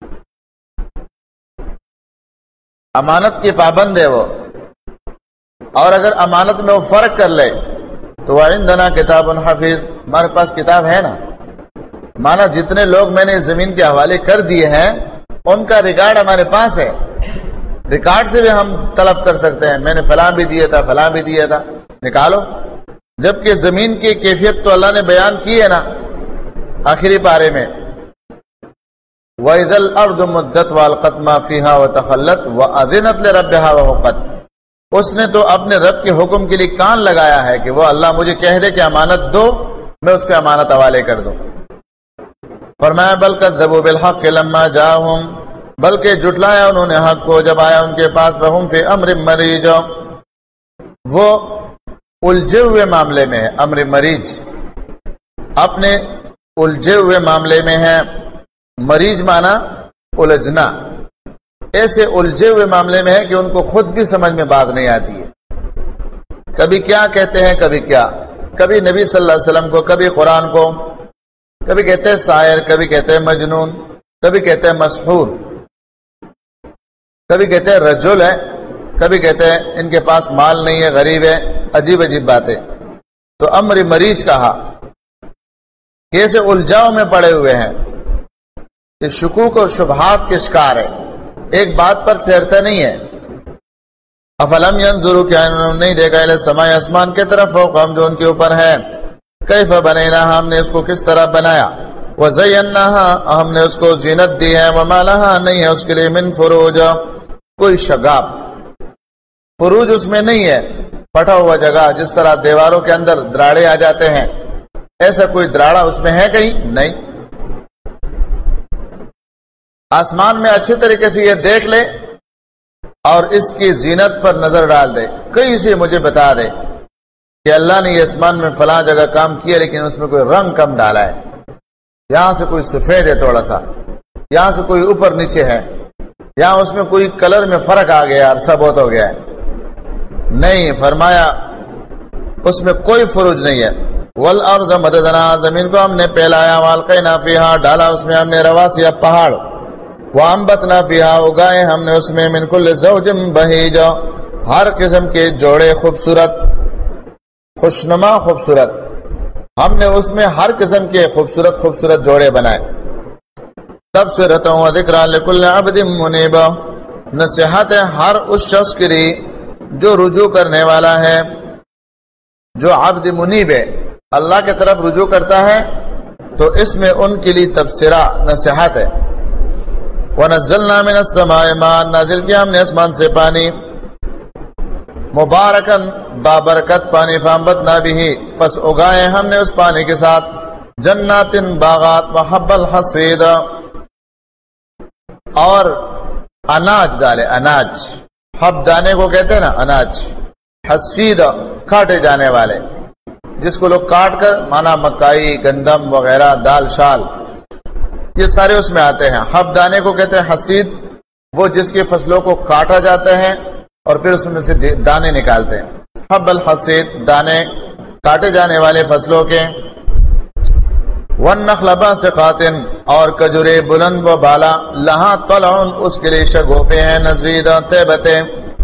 امانت کی پابند ہے وہ، اور اگر امانت میں وہ فرق کر لے تو وعندنا کتاب حفیظ، ہمارے پاس کتاب ہے نا، مانا جتنے لوگ میں نے زمین کے حوالے کر دیے ہیں ان کا ریکارڈ ہمارے پاس ہے، ریکارڈ سے بھی ہم طلب کر سکتے ہیں، میں نے فلاں بھی دیا تھا فلاں بھی دیا تھا، نکالو۔ جبکہ زمین کی کیفیت تو اللہ نے بیان کی ہے نا آخری پارے میں، وَإِذَا الْأَرْضُ مُدَّتْ وَأَلْقَتْ مَا فِيهَا وَتَخَلَّتْ وَأَذِنَتْ لِرَبِّهَا وَحُقَّتْ، اس نے تو اپنے رب کے حکم کے لیے کان لگایا ہے کہ وہ اللہ مجھے کہہ دے کہ امانت دو، میں اس کو امانت حوالے کر دوں۔ فرمایا بل کذبوا بالحق لما جاءهم، بلکہ جھٹلایا انہوں نے حق کو جب آیا ان کے پاس، فہم فی امر مریج، وہ الجھے ہوئے معاملے میں ہے، امر مریج اپنے الجھے ہوئے معاملے میں ہے، مریج مانا الجھنا، ایسے الجھے ہوئے معاملے میں ہے کہ ان کو خود بھی سمجھ میں بات نہیں آتی ہے، کبھی کیا کہتے ہیں کبھی کیا، کبھی نبی صلی اللہ علیہ وسلم کو، کبھی قرآن کو، کبھی کہتے ہیں شاعر، کبھی کہتے ہیں مجنون، کبھی کہتے ہیں مسحور، کبھی کہتے ہیں رجل ہے، کبھی کہتے ہیں ان کے پاس مال نہیں ہے، غریب ہے، عجیب عجیب باتیں۔ تو امر مریج کہا، کیسے الجھاؤ میں پڑے ہوئے ہیں، کہ شکوک اور شبہات کے شکار ہے، ایک بات پر ٹھہرتا نہیں ہے۔ افلم ینظروا، کیا انہوں نے نہیں دیکھا، الی السماء، آسمان کی طرف، فوقہم، جو ان کے اوپر ہے، کیف بنیناہا، ہم نے اس کو کس طرح بنایا، وزیناہا، ہم نے اس کو زینت دی ہے، وما لہا، نہیں ہے اس کے لیے، من فروج، کوئی شگاف، فروج اس میں نہیں ہے، پھٹا ہوا جگہ، جس طرح دیواروں کے اندر دراڑے آ جاتے ہیں، ایسا کوئی دراڑا اس میں ہے کہیں نہیں۔ آسمان میں اچھی طریقے سے یہ دیکھ لے اور اس کی زینت پر نظر ڈال دے، کہیں سے مجھے بتا دے کہ اللہ نے یہ آسمان میں فلاں جگہ کام کیا لیکن اس میں کوئی رنگ کم ڈالا ہے، یہاں سے کوئی سفید ہے تھوڑا سا، یہاں سے کوئی اوپر نیچے ہے، یہاں اس میں کوئی کلر میں فرق آ گیا، عرصہ بہت ہو گیا ہے، نہیں، فرمایا اس میں کوئی فروج نہیں ہے۔ والارض مددنا، زمین کو ہم نے پھیلایا، والقینا فیہا، ڈالا اس میں ہم نے رواسیا، پہاڑ، وانبتنا فیہا، اگائے ہم نے اس میں، من کل زوج بہیج، ہر قسم کے جوڑے خوبصورت، خوشنما خوبصورت، ہم نے اس میں ہر قسم کے خوبصورت خوبصورت جوڑے بنائے۔ تبصرۃ و ذکریٰ لکل عبد منیب، نصیحت ہے ہر اس شخص کے لیے جو رجوع کرنے والا ہے، جو عبد منیب ہے، اللہ کی طرف رجوع کرتا ہے، تو اس میں ان کے لیے تبصرہ، نصیحت ہے۔ وَنَزَّلْنَا مِنَ السَّمَاءِ مَاءً، نازل کیا ہم نے آسمان سے پانی، مبارکن، بابرکت پانی، فَأَنبَتْنَا بِهِ، پس اگائے ہم نے اس پانی کے ساتھ، جنات، باغات، وَحَبَّ الْحَصِيدَ، اور اناج ڈالے، اناج، حب دانے کو کہتے ہیں نا، اناج، حصید، کاٹے جانے والے، جس کو لوگ کاٹ کر، مانا مکائی، گندم وغیرہ، دال شال، یہ سارے اس میں آتے ہیں۔ حب دانے کو کہتے ہیں حصید، وہ جس کی فصلوں کو کاٹا جاتا ہے اور پھر اس میں سے دانے نکالتے ہیں، حب الحصید، دانے کاٹے جانے والے فصلوں کے۔ والنخل باسقات، اور کجورے بلند و بالا، لہا طلع، اس کے لیے شگوفے ہیں، نضید، طیبتے،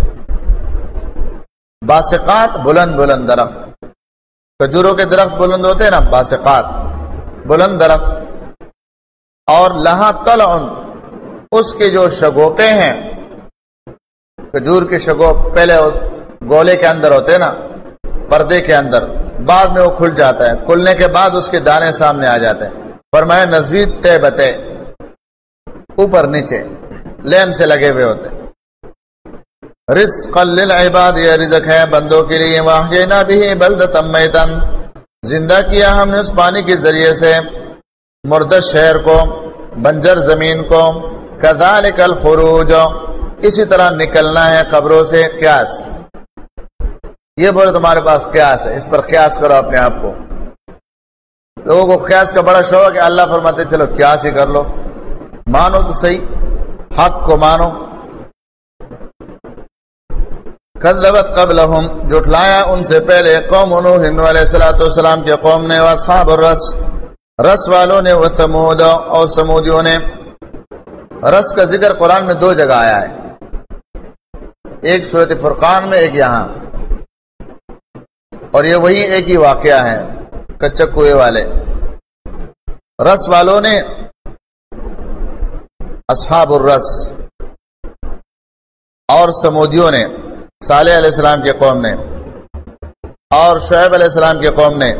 باسقات، بلند بلند درخت، کجوروں کے درخت بلند ہوتے ہیں نا، باسقات، بلند درخت، اور لہا طلع، اس کے جو شگوفے ہیں، کجور کے شگوف پہلے اس گولے کے اندر ہوتے ہیں نا، پردے کے اندر، بعد میں وہ کھل جاتا ہے، کھلنے کے بعد اس کے دانے سامنے آ جاتے ہیں۔ فرمایا نزوید طیبتے، اوپر نیچے لین سے لگے ہوئے ہوتے ہیں۔ رزقا للعباد، یہ رزق ہے بندوں کے لیے۔ واحیینا بہ بلدۃ میتا، زندہ کیا ہم نے اس پانی کے ذریعے سے مردہ شہر کو، بنجر زمین کو۔ کذالک الخروج، اسی طرح نکلنا ہے قبروں سے۔ قیاس، یہ بولے تمہارے پاس قیاس ہے، اس پر قیاس کرو اپنے آپ کو۔ لوگوں کو قیاس کا بڑا شوق ہے، اللہ فرماتے چلو قیاس ہی کر لو، مانو تو صحیح، حق کو مانو. کذبت قبلہم، جھٹلایا ان سے پہلے قوم نوح علیہ السلام کے قوم نے، واصحاب الرس، رس والوں نے، وثمود اور سمودیوں نے. رس کا ذکر قرآن میں 2 جگہ آیا ہے، ایک سورۃ فرقان میں، ایک یہاں، اور یہ وہی ایک ہی واقعہ ہے، کچا کوئے والے. رس والوں نے، اصحاب الرس، اور سمودیوں نے، صالح علیہ السلام کے قوم نے اور شعیب علیہ السلام کے قوم نے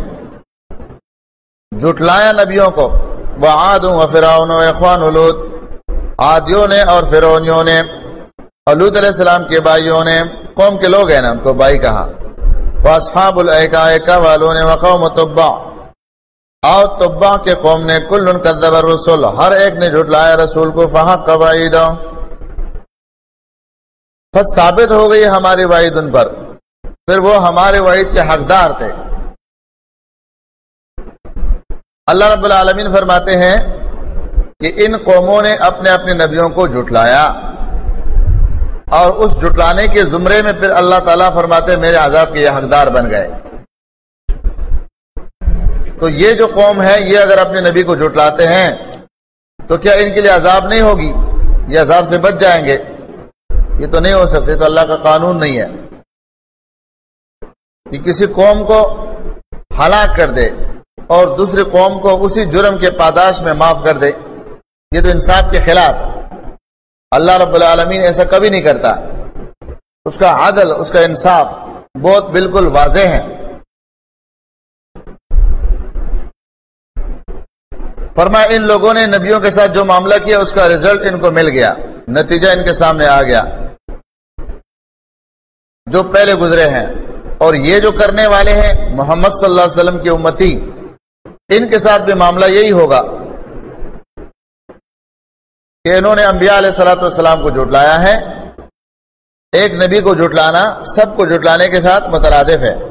جھٹلایا نبیوں کو. وعاد و فرعون و اخوان لوط، عادیوں نے اور فرعونیوں نے، اور لوط علیہ السلام کے بھائیوں نے، قوم کے لوگ ہیں نا، ان کو بھائی کہا. واصحاب الایکہ، ایکہ والوں نے، وقوم تبع، اور تبع کے قوم نے، کل کذب الرسل، ہر ایک نے جھٹلایا رسول کو. فحق وعید، پس ثابت ہو گئی ہماری وعید ان پر، پھر وہ ہمارے وعید کے حقدار تھے. اللہ رب العالمین فرماتے ہیں کہ ان قوموں نے اپنے اپنے نبیوں کو جھٹلایا، اور اس جھٹلانے کے زمرے میں پھر اللہ تعالیٰ فرماتے ہیں میرے عذاب کے یہ حقدار بن گئے. تو یہ جو قوم ہے، یہ اگر اپنے نبی کو جھٹلاتے ہیں تو کیا ان کے لیے عذاب نہیں ہوگی؟ یہ عذاب سے بچ جائیں گے؟ یہ تو نہیں ہو سکتے، تو اللہ کا قانون نہیں ہے کہ کسی قوم کو ہلاک کر دے اور دوسری قوم کو اسی جرم کے پاداش میں معاف کر دے. یہ تو انصاف کے خلاف، اللہ رب العالمین ایسا کبھی نہیں کرتا. اس کا عدل، اس کا انصاف بہت بالکل واضح ہے. فرمایا ان لوگوں نے نبیوں کے ساتھ جو معاملہ کیا اس کا رزلٹ ان کو مل گیا، نتیجہ ان کے سامنے آ گیا جو پہلے گزرے ہیں. اور یہ جو کرنے والے ہیں محمد صلی اللہ علیہ وسلم کی امتی، ان کے ساتھ بھی معاملہ یہی ہوگا کہ انہوں نے انبیاء علیہ الصلوۃ والسلام کو جھٹلایا ہے. ایک نبی کو جھٹلانا سب کو جھٹلانے کے ساتھ مترادف ہے.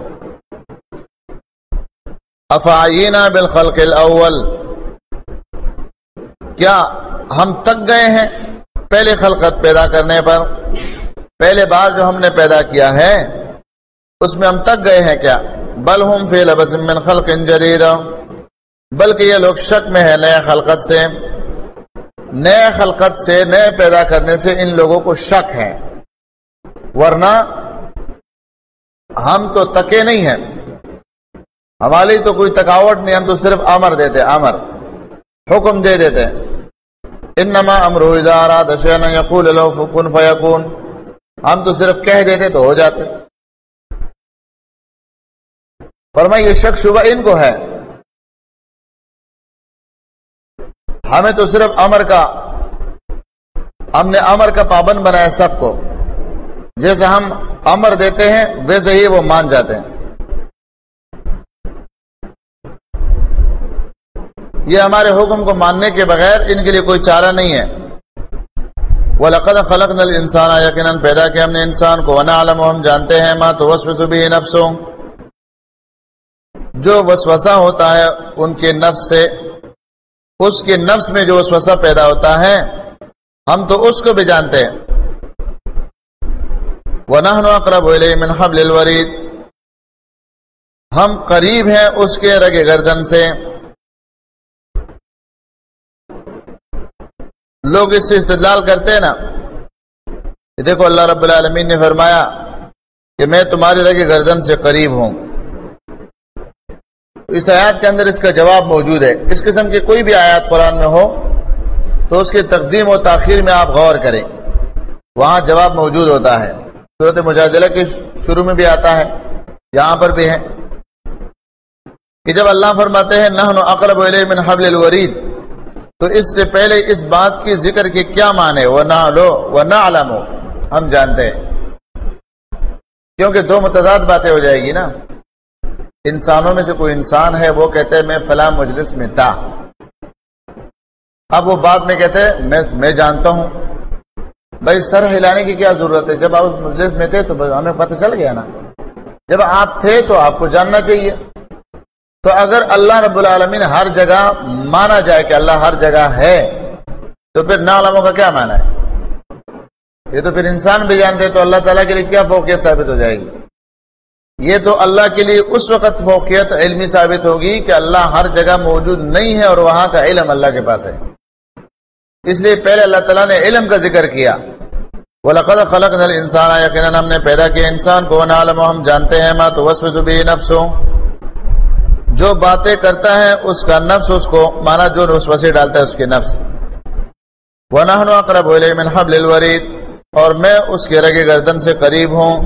افعینا بالخلق الاول، کیا ہم تک گئے ہیں پہلے خلقت پیدا کرنے پر؟ پہلے بار جو ہم نے پیدا کیا ہے اس میں ہم تک گئے ہیں کیا؟ بل ہم فی لبس من خلق جدید، بلکہ یہ لوگ شک میں ہے نئے خلقت سے. نئے خلقت سے، نئے پیدا کرنے سے ان لوگوں کو شک ہے، ورنہ ہم تو تکے نہیں ہیں، ہماری تو کوئی تکاوٹ نہیں، ہم تو صرف امر دیتے، امر حکم دے دیتے. انما امرہ اذا اراد شیئا ان یقول له کن فیکون، ہم تو صرف کہہ دیتے تو ہو جاتے. فرمایا یہ شک شبہ ان کو ہے، ہمیں تو صرف ہم نے امر کا پابند بنایا سب کو، جیسے ہم امر دیتے ہیں ویسے ہی وہ مان جاتے ہیں. یہ ہمارے حکم کو ماننے کے بغیر ان کے لیے کوئی چارہ نہیں ہے. وَلَقَدْ خَلَقْنَا الْإِنسَانَ، یقیناً پیدا کیا ہم نے انسان کو، وَنَعْلَمُ، ہم جانتے ہیں، مَا تُوَسْوِسُ بِهِ نَفْسُهُ، جو وسوسہ ہوتا ہے ان کے نفس سے، اس کے نفس میں جو وسوسہ پیدا ہوتا ہے ہم تو اس کو بھی جانتے ہیں. وَنَحْنُ أَقْرَبُ إِلَيْهِ مِنْ حَبْلِ الْوَرِيدِ، ہم قریب ہیں اس کے رگ گردن سے. لوگ اس سے استدلال کرتے ہیں نا، دیکھو اللہ رب العالمین نے فرمایا کہ میں تمہاری رگ گردن سے قریب ہوں. اس آیات کے اندر اس کا جواب موجود ہے. اس قسم کی کوئی بھی آیات قرآن میں ہو تو اس کی تقدیم و تاخیر میں آپ غور کریں، وہاں جواب موجود ہوتا ہے. سورۃ مجادلہ کے شروع میں بھی آتا ہے، یہاں پر بھی ہے کہ جب اللہ فرماتے ہیں نحن اقرب الیہ من حبل الورید، تو اس سے پہلے اس بات کی ذکر کے کیا معنی؟ وَنَعْلَمُ، ہم جانتے ہیں، کیونکہ دو متضاد باتیں ہو جائے گی نا. انسانوں میں سے کوئی انسان ہے وہ کہتے ہیں میں فلاں مجلس میں تھا، اب وہ بعد میں کہتے ہیں میں جانتا ہوں. بھائی سر ہلانے کی کیا ضرورت ہے؟ جب آپ اس مجلس میں تھے تو ہمیں پتہ چل گیا نا، جب آپ تھے تو آپ کو جاننا چاہیے. تو اگر اللہ رب العالمین ہر جگہ مانا جائے کہ اللہ ہر جگہ ہے، تو پھر نعلموں کا کیا معنی ہے؟ یہ تو پھر انسان بھی جانتے، تو اللہ تعالیٰ کے لیے کیا فوقیت ثابت ہو جائے گی؟ یہ تو اللہ کے لیے اس وقت فوقیت علمی ثابت ہوگی کہ اللہ ہر جگہ موجود نہیں ہے اور وہاں کا علم اللہ کے پاس ہے. اس لیے پہلے اللہ تعالیٰ نے علم کا ذکر کیا. وَلَقَدْ خَلَقْنَا الْإِنسَانَ، یقیناً ہم نے پیدا کیا انسان کو، وَنَعْلَمُ، ہم جانتے ہیں، مَا تُوَسْوِسُ بِهِ نَفْسُهُ، جو باتیں کرتا ہے اس کا نفس، اس کو مانا جو وسوسے ڈالتا ہے اس کے نفس. وَنَحْنُ أَقْرَبُ إِلَيْهِ مِنْ حَبْلِ الْوَرِيدِ، اور میں اس کے رگے گردن سے قریب ہوں.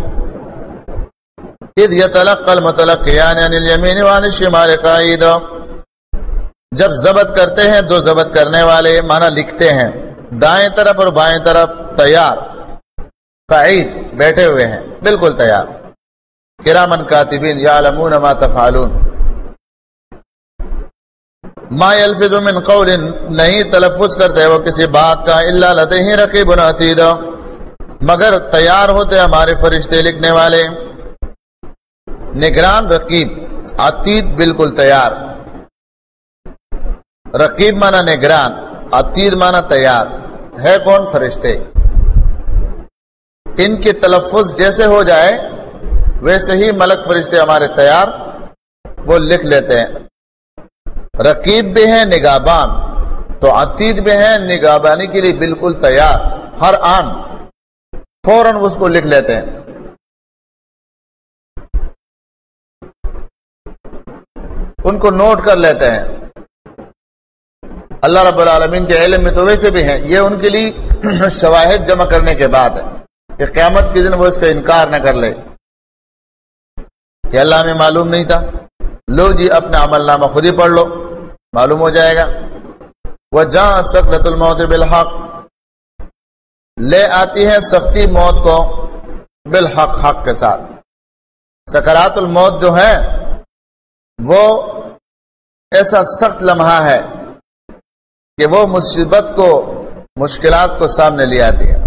اذ يتلقى المتلقيان عن اليمين وعن الشمال قعيد، جب ضبط کرتے ہیں دو ضبط کرنے والے، مانا لکھتے ہیں، دائیں طرف اور بائیں طرف تیار، قعید بیٹھے ہوئے ہیں بالکل تیار. کرامن کاتبین یعلمون ما تفعلون. ما یلفظ من قول، نہیں تلفظ کرتے وہ کسی بات کا، الا لدیہ رقیب عتید، مگر تیار ہوتے ہمارے فرشتے لکھنے والے. نگران، رقیب، عتید بالکل تیار. رقیب مانا نگران، عتید مانا تیار. ہے کون؟ فرشتے. ان کے تلفظ جیسے ہو جائے ویسے ہی ملک فرشتے ہمارے تیار، وہ لکھ لیتے ہیں. رقیب بھی ہیں نگہبان، تو عتید بھی ہیں نگہبانی کے لیے بالکل تیار، ہر آن فوراً اس کو لکھ لیتے ہیں. ان کو نوٹ کر لیتے ہیں. اللہ رب العالمین کے علم میں تو ویسے بھی ہیں، یہ ان کے لیے شواہد جمع کرنے کے بعد ہے کہ قیامت کے دن وہ اس کا انکار نہ کر لے کہ اللہ ہمیں معلوم نہیں تھا. لو جی اپنا عمل نامہ خود ہی پڑھ لو، معلوم ہو جائے گا. وَجَاءَتْ سَكْرَةُ الْمَوْتِ بِالْحَقِّ، لے آتی ہے سختی موت کو بالحق، حق کے ساتھ. سکرات الموت جو ہے وہ ایسا سخت لمحہ ہے کہ وہ مصیبت کو، مشکلات کو سامنے لے آتی ہے.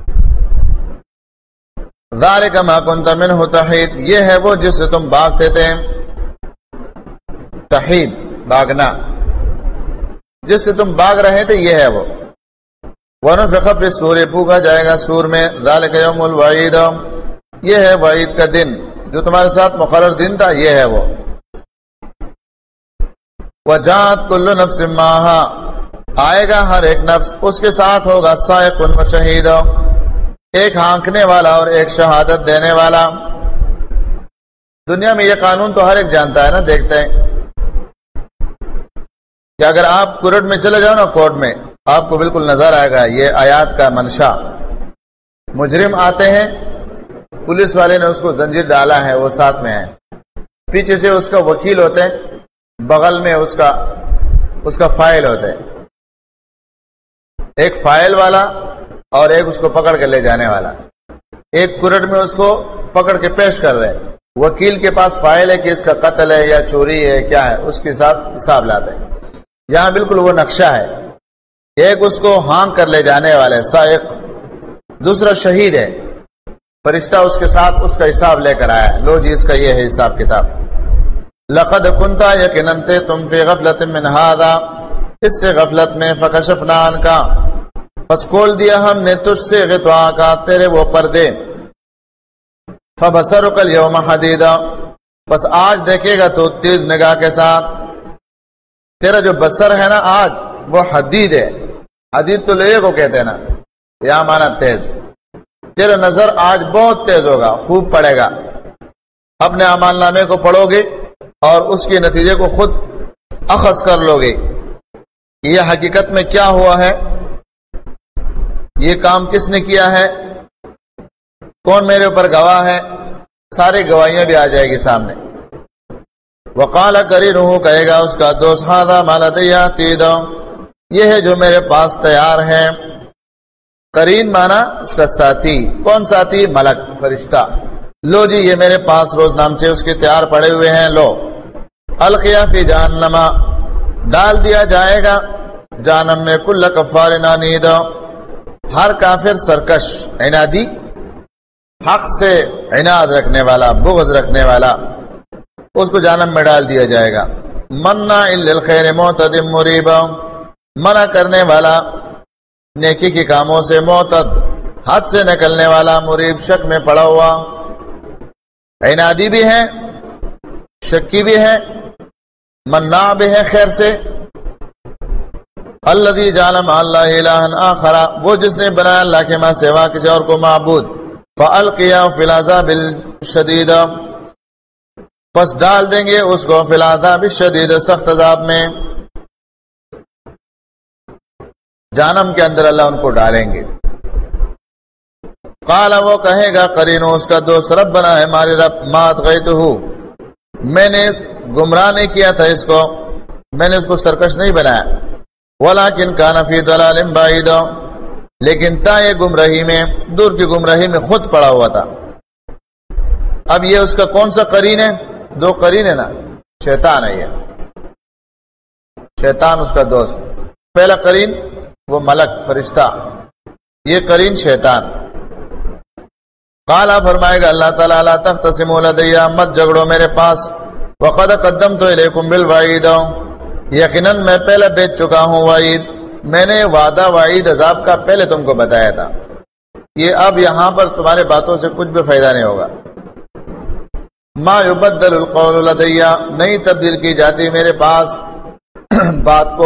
ذَلِكَ مَا كُنْتَ مِنْهُ تَحِيدٌ، یہ ہے وہ جس سے تم بھاگتے تھے. تحید بھاگنا، جس سے تم بھاگ رہے تھے یہ ہے وہ. وَنُفِخَ فِي الصُّورِ، پھونکا جائے گا سور میں. ذَلِكَ يَوْمُ الْوَعِيدِ، یہ ہے وعید کا دن جو تمہارے ساتھ مقرر دن تھا، یہ ہے وہ. وَجَاءَتْ كُلُّ نَفْسٍ مَّعَهَا، آئے گا ہر ایک نفس، اس کے ساتھ ہوگا سائق و شہید، ایک ہانکنے والا اور ایک شہادت دینے والا. دنیا میں یہ قانون تو ہر ایک جانتا ہے نا، دیکھتے ہیں کہ اگر آپ کورٹ میں چلے جاؤ نا، کورٹ میں آپ کو بالکل نظر آئے گا یہ آیات کا منشا. مجرم آتے ہیں، پولیس والے نے اس کو زنجیر ڈالا ہے، وہ ساتھ میں ہے، پیچھے سے اس کا وکیل ہوتے ہیں، بغل میں اس کا فائل ہوتا ہے، ایک فائل والا اور ایک اس کو پکڑ کے لے جانے والا. ایک کورٹ میں اس کو پکڑ کے پیش کر رہے، وکیل کے پاس فائل ہے کہ اس کا قتل ہے یا چوری ہے کیا ہے، اس کے حساب لاتے ہیں. یہاں بالکل وہ نقشہ ہے. ایک اس کو ہانک کر لے جانے والا ہے سائق، دوسرا شہید ہے، فرشتہ اس کے ساتھ اس کا حساب لے کر آیا. لو جی اس کا یہ ہے حساب کتاب. لقد کنت، یقیناً تھے تم، فی غفلت من ھذا، اس سے غفلت میں، فکشفنا عنک، پس کھول دیا ہم نے تجھ سے، غطاءک، تیرے وہ پردے. فبصرک الیوم حدید، پس آج دیکھے گا تو تیز نگاہ کے ساتھ. تیرا جو بصر ہے نا آج وہ حدید ہے. حدید تو لوہے کو کہتے ہیں نا، یہاں مانا تیز. تیرا نظر آج بہت تیز ہوگا، خوب پڑے گا. اپنے اعمال نامے کو پڑھو گے اور اس کے نتیجے کو خود اخذ کر لو گے کہ یہ حقیقت میں کیا ہوا ہے، یہ کام کس نے کیا ہے، کون میرے اوپر گواہ ہے. سارے گواہیاں بھی آ جائے گی سامنے. وقال قرینہ، کہے گا اس کا دوست، ھذا ما لدی عتید، یہ ہے جو میرے پاس تیار ہے. قرین مانا اس کا ساتھی. کون ساتھی؟ ملک، فرشتہ. لو جی یہ میرے پاس روز نامچے اس کے تیار پڑے ہوئے ہیں. لو القیا فی جہنم، ڈال دیا جائے گا جہنم میں، کل کفار عنید، ہر کافر سرکش، عنادی، حق سے عناد رکھنے والا، بغض رکھنے والا، اس کو جہنم میں ڈال دیا جائے گا. منع للخیر معتد مریب، منع کرنے والا نیکی کے کاموں سے، معتد حد سے نکلنے والا، مریب شک میں پڑا ہوا، عنادی بھی ہے، شکی بھی ہے، مناع بھی ہے خیر سے۔ الذی جعل مع اللہ الہا آخر، وہ جس نے بنایا اللہ کے ماں سوا کسی اور کو معبود، فالقیہ فی العذاب الشدید، پس ڈال دیں گے اس کو فی العذاب الشدید، سخت عذاب میں، جہنم کے اندر اللہ ان کو ڈالیں گے۔ قال، وہ کہے گا قرینو اس کا دوست، ربنا ہے ہمارے رب، ما اطغیتہ، میں نے گمراہ نہیں کیا تھا اس کو، میں نے اس کو سرکش نہیں بنایا، ولکن کان فی ضلال بعید، لیکن تھا یہ گمراہی میں، دور کی گمراہی میں خود پڑا ہوا تھا۔ اب یہ اس کا کون سا قرین ہے؟ دو قرین ہے نا، شیطان ہے، یہ شیطان اس کا دوست۔ پہلا قرین وہ ملک فرشتہ، یہ قرین شیطان۔ قال، فرمائے گا اللہ تعالیٰ، لا تختصموا لدی، مت جھگڑو میرے پاس، وقد قدمت الیکم بالوعید، یقیناً میں پہلے بیچ چکا ہوں وعید، میں نے وعدہ وعید عذاب کا پہلے تم کو بتایا تھا، یہ اب یہاں پر تمہارے باتوں سے کچھ بھی فائدہ نہیں ہوگا۔ ما یبدل القول لدی، نہیں تبدیل کی جاتی میرے پاس بات کو،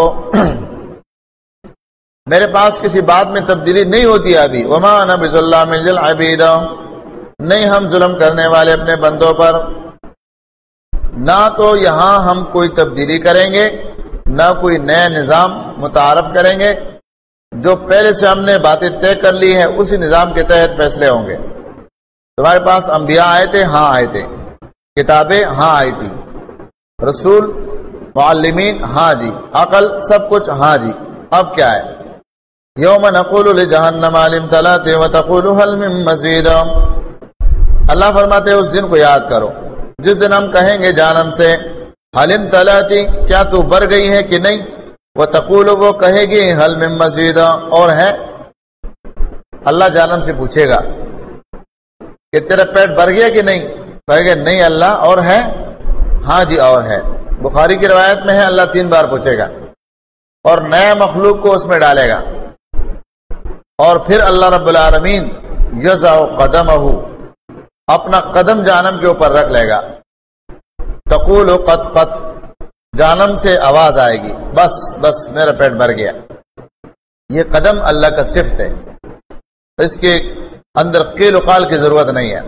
میرے پاس کسی بات میں تبدیلی نہیں ہوتی ابھی۔ وما انا بظلام للعبید، نہیں ہم ظلم کرنے والے اپنے بندوں پر، نہ تو یہاں ہم کوئی تبدیلی کریں گے، نہ کوئی نیا نظام متعارف کریں گے، جو پہلے سے ہم نے باتیں طے کر لی ہے اسی نظام کے تحت فیصلے ہوں گے۔ تمہارے پاس انبیاء آئے تھے، ہاں آئے تھے، کتابیں ہاں آئی تھی، رسول، معلمین ہاں جی، عقل سب کچھ ہاں جی، اب کیا ہے؟ یوم نقول لجہنم هل امتلأت وتقول هل من مزید، اللہ فرماتے ہیں اس دن کو یاد کرو جس دن ہم کہیں گے جہنم سے، هل امتلأت، کیا تو بھر گئی ہے کہ نہیں، وتقول، وہ کہے گی هل من مزید، اور ہے، اللہ جہنم سے پوچھے گا کہ تیرا پیٹ بھر گیا کہ نہیں، کہے گا نہیں اللہ، اور ہے، ہاں جی اور ہے۔ بخاری کی روایت میں ہے اللہ 3 بار پوچھے گا اور نئے مخلوق کو اس میں ڈالے گا، اور پھر اللہ رب العالمین یضع قدمہ، اپنا قدم جہنم کے اوپر رکھ لے گا، تقول قط قط، جہنم سے آواز آئے گی بس بس میرا پیٹ بھر گیا۔ یہ قدم اللہ کا صفت ہے، اس کے اندر قیل و قال کی ضرورت نہیں ہے،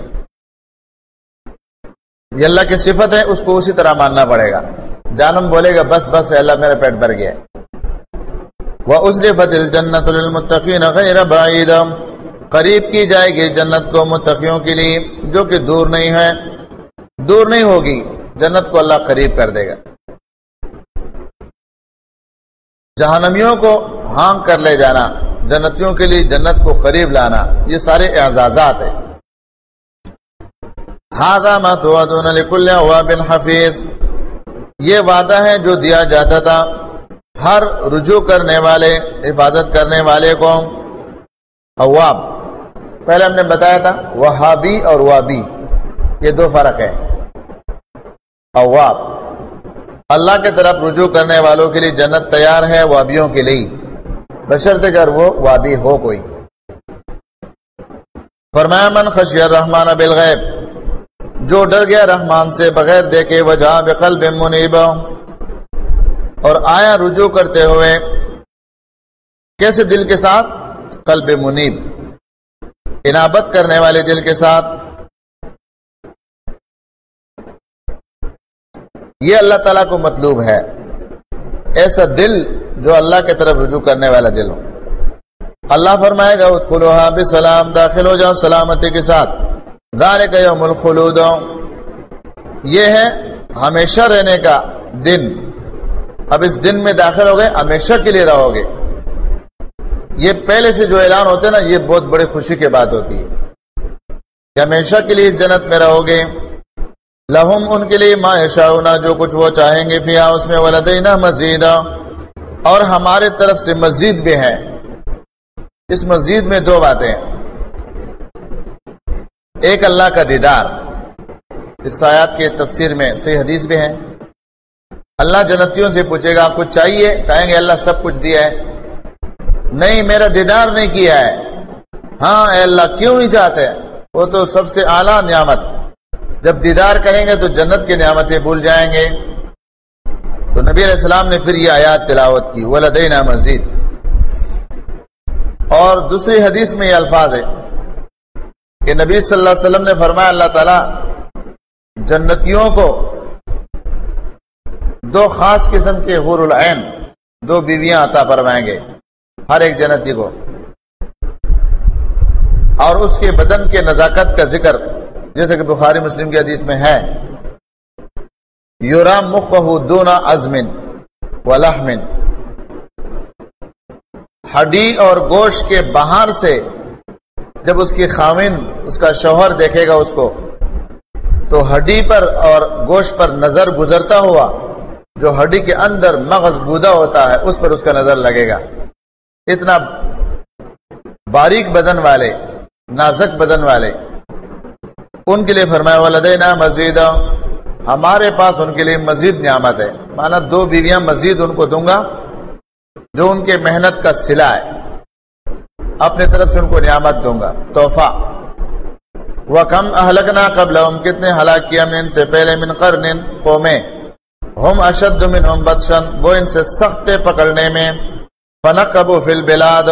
یہ اللہ کی صفت ہے، اس کو اسی طرح ماننا پڑے گا۔ جہنم بولے گا بس بس اللہ میرا پیٹ بھر گیا۔ وَأُزْلِفَتِ الْجَنَّةُ لِلْمُتَّقِينَ غَيْرَ بَعِيدٍ، قریب کی جائے گی جنت کو متقیوں کے لیے جو کہ دور نہیں ہے، دور نہیں ہوگی، جنت کو اللہ قریب کر دے گا۔ جہنمیوں کو ہانک کر لے جانا، جنتیوں کے لیے جنت کو قریب لانا، یہ سارے اعزازات ہیں۔ هَذَا مَا تُوعَدُونَ لِكُلِّ أَوَّابٍ حَفِيظٍ، یہ وعدہ ہے جو دیا جاتا تھا ہر رجوع کرنے والے، حفاظت کرنے والے کو۔ اواب، پہلے ہم نے بتایا تھا وہابی اور وابی، یہ 2 فرق ہے۔ اواب، اللہ کے طرف رجوع کرنے والوں کے لیے جنت تیار ہے، وابیوں کے لیے بشرطے اگر وہ وابی ہو کوئی۔ فرمایا من خشی الرحمن بالغیب، جو ڈر گیا رحمان سے بغیر دیکھے، وجہ بقلب منیب، اور آیا رجوع کرتے ہوئے، کیسے دل کے ساتھ؟ قلب منیب، انابت کرنے والے دل کے ساتھ۔ یہ اللہ تعالیٰ کو مطلوب ہے، ایسا دل جو اللہ کے طرف رجوع کرنے والا دل ہو۔ اللہ فرمائے گا ادخلوها بسلام، داخل ہو جاؤ سلامتی کے ساتھ۔ ذالک یوم الخلود، یہ ہے ہمیشہ رہنے کا دن، اب اس دن میں داخل ہو گئے، ہمیشہ کے لیے رہو گے۔ یہ پہلے سے جو اعلان ہوتے ہیں نا، یہ بہت بڑی خوشی کی بات ہوتی ہے کہ ہمیشہ کے لیے جنت میں رہو گے۔ لہم، ان کے لیے، ما یشاؤون، جو کچھ وہ چاہیں گے، فیہا، اس میں، ولدینا مزید، اور ہمارے طرف سے مزید بھی ہے۔ اس مزید میں 2 باتیں، ایک اللہ کا دیدار، اس آیات کے تفسیر میں صحیح حدیث بھی ہے، اللہ جنتیوں سے پوچھے گا کچھ چاہیے، کہیں گے اللہ سب کچھ دیا ہے۔ نہیں میرا دیدار نہیں کیا ہے. ہاں اے اللہ کیوں نہیں چاہتے؟ وہ تو سب سے اعلیٰ نعمت. جب دیدار کریں گے تو جنت کی نعمتیں بھول جائیں گے. تو نبی علیہ السلام نے پھر یہ آیات تلاوت کی وَلَدَيْنَا مَزِيدٌ. اور دوسری حدیث میں یہ الفاظ ہے کہ نبی صلی اللہ علیہ وسلم نے فرمایا اللہ تعالیٰ جنتیوں کو دو خاص قسم کے حور العین، دو بیویاں عطا فرمائیں گے ہر ایک جنتی کو. اور اس کے بدن کے نزاکت کا ذکر جیسے کہ بخاری مسلم کی حدیث میں ہے یرا مخہ دون عظم ولحم، ہڈی اور گوشت کے باہر سے جب اس کی خاوند اس کا شوہر دیکھے گا اس کو تو ہڈی پر اور گوشت پر نظر گزرتا ہوا جو ہڈی کے اندر مغز گودا ہوتا ہے اس پر اس کا نظر لگے گا. اتنا باریک بدن والے، نازک بدن والے، ان کے لیے فرمایا ولدینا مزید، ہمارے پاس ان کے لیے مزید نعمت ہے. مانا دو بیویاں مزید ان کو دوں گا جو ان کے محنت کا صلہ ہے، اپنے طرف سے ان کو نعمت دوں گا، تحفہ. وَكَمْ أَهْلَكْنَا قَبْلَهُمْ کتنے ہلاک کیا ہم نے ان سے پہلے، من قرن قومیں، ہم اشد منہم بطشا وہ ان سے سخت پکڑنے میں، فنقبوا فی البلاد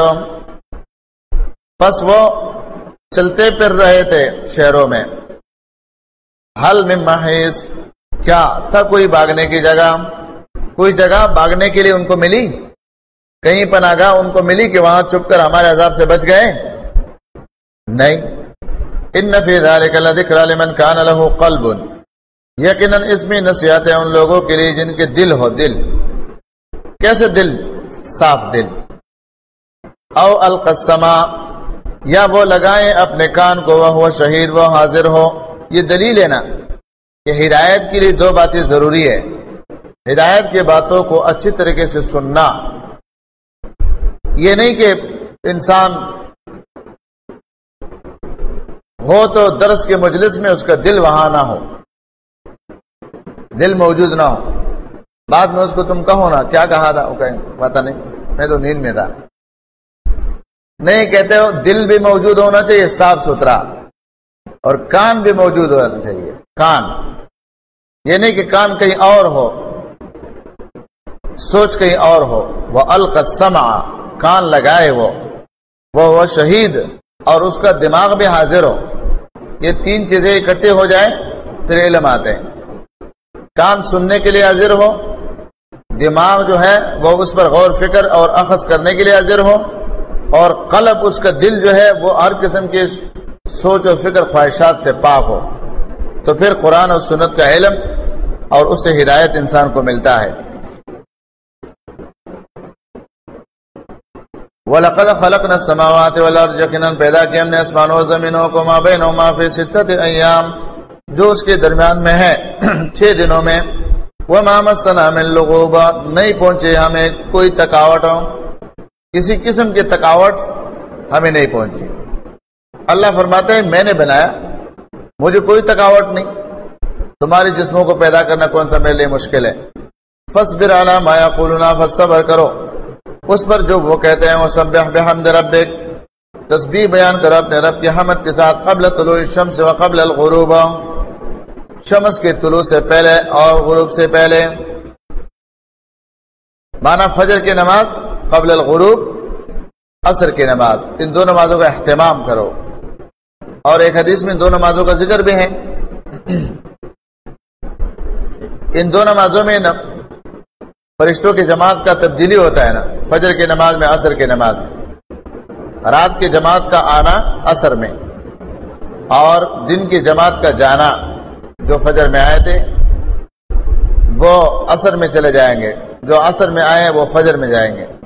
پس وہ چلتے پھر رہے تھے شہروں میں. حل من محیص کیا تھا کوئی بھاگنے کی جگہ، کوئی جگہ بھاگنے کے لیے ان کو ملی، کہیں پناہ گاہ ان کو ملی کہ وہاں چھپ کر ہمارے عذاب سے بچ گئے؟ نہیں. ان فی ذلک لذکری لمن کان له قلب، یقیناً اس میں نصیحت ہے ان لوگوں کے لیے جن کے دل ہو. دل کیسے؟ دل صاف دل. او القى السماء یا وہ لگائیں اپنے کان کو وہ شہید وہ حاضر ہو. یہ دلیل ہے نا کہ ہدایت کے لیے دو باتیں ضروری ہے. ہدایت کی باتوں کو اچھی طریقے سے سننا، یہ نہیں کہ انسان ہو تو درس کے مجلس میں اس کا دل وہاں نہ ہو، دل موجود نہ ہو. بعد میں اس کو تم کہو نا کیا کہا تھا، وہ کہیں پتہ نہیں میں تو نیند میں تھا. نہیں، کہتے ہو دل بھی موجود ہونا چاہیے صاف ستھرا، اور کان بھی موجود ہونا چاہیے. کان یہ نہیں کہ کان کہیں اور ہو، سوچ کہیں اور ہو. وہ القى السمع کان لگائے وہ شہید اور اس کا دماغ بھی حاضر ہو. یہ تین چیزیں اکٹھے ہو جائیں پھر علم آتے ہیں. کان سننے کے لیے حاضر ہو، دماغ جو ہے وہ اس پر غور فکر اور اخذ کرنے کے لیے حاضر ہو، اور قلب اس کا دل جو ہے وہ ہر قسم کے سوچ اور فکر خواہشات سے پاک ہو. تو پھر قرآن اور سنت کا علم اور اس سے ہدایت انسان کو ملتا ہے. وَلَقَدْ خَلَقْنَا السَّمَاوَاتِ وَالْأَرْضَ یقیناً پیدا کیا ہم نے آسمانوں اور زمینوں کو، مَا بَيْنَهُمَا فِي سِتَّةِ أَيَّامٍ جو اس کے درمیان میں ہے 6 دنوں میں. وَمَا مَسَّنَا مِن لُغُوبٍ نہیں پہنچے ہمیں کوئی تھکاوٹ، کسی قسم کی تھکاوٹ ہمیں نہیں پہنچی. اللہ فرماتے ہیں میں نے بنایا، مجھے کوئی تھکاوٹ نہیں. تمہارے جسموں کو پیدا کرنا کون سا میرے لیے مشکل ہے. فَاصْبِرْ عَلَىٰ مَا يَقُولُونَ فَصَبْر کرو اس پر جو وہ کہتے ہیں. وَسَبِّحْ بِحَمْدِ رَبِّكَ تسبیح بیان کرو اپنے رب کی حمد کے ساتھ. قبل طلوع الشمس وقبل الغروب شمس کے طلوع سے پہلے اور غروب سے پہلے. مانا فجر کی نماز قبل الغروب، عصر کی نماز، ان دو نمازوں کا اہتمام کرو. اور ایک حدیث میں 2 نمازوں کا ذکر بھی ہے. ان 2 نمازوں میں فرشتوں کی جماعت کا تبدیلی ہوتا ہے نا، فجر کی نماز میں، عصر کی نماز میں. رات کی جماعت کا آنا عصر میں، اور دن کی جماعت کا جانا جو فجر میں آئے تھے وہ عصر میں چلے جائیں گے، جو عصر میں آئے وہ فجر میں جائیں گے.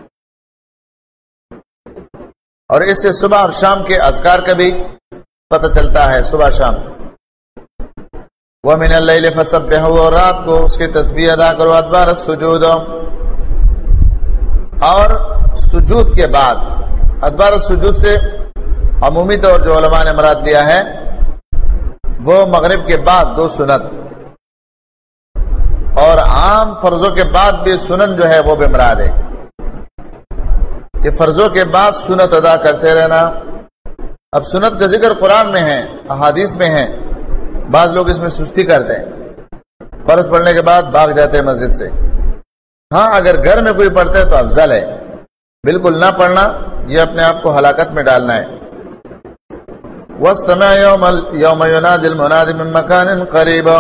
اور اس سے صبح اور شام کے اذکار کا بھی پتہ چلتا ہے. صبح شام وَمِنَ اللَّيْلِ فَسَبِّحْهُ اور رات کو اس کی تسبیح ادا کرو. ادبار السجود اور سجود کے بعد. ادبار السجود سے عمومی طور جو علماء نے مراد لیا ہے وہ مغرب کے بعد 2 سنت، اور عام فرضوں کے بعد بھی سنن جو ہے وہ بھی مراد ہے. کہ کہ فرضوں کے بعد سنت ادا کرتے رہنا. اب سنت کا ذکر قرآن میں ہے، احادیث میں ہے. بعض لوگ اس میں سستی کرتے ہیں، فرض پڑھنے کے بعد بھاگ جاتے ہیں مسجد سے. ہاں اگر گھر میں کوئی پڑھتا ہے تو افضل ہے، بالکل نہ پڑھنا یہ اپنے آپ کو ہلاکت میں ڈالنا ہے. وَاسْتَمِعْ يَوْمَ يُنَادِ الْمُنَادِ مِن مَّكَانٍ قَرِيبٍ،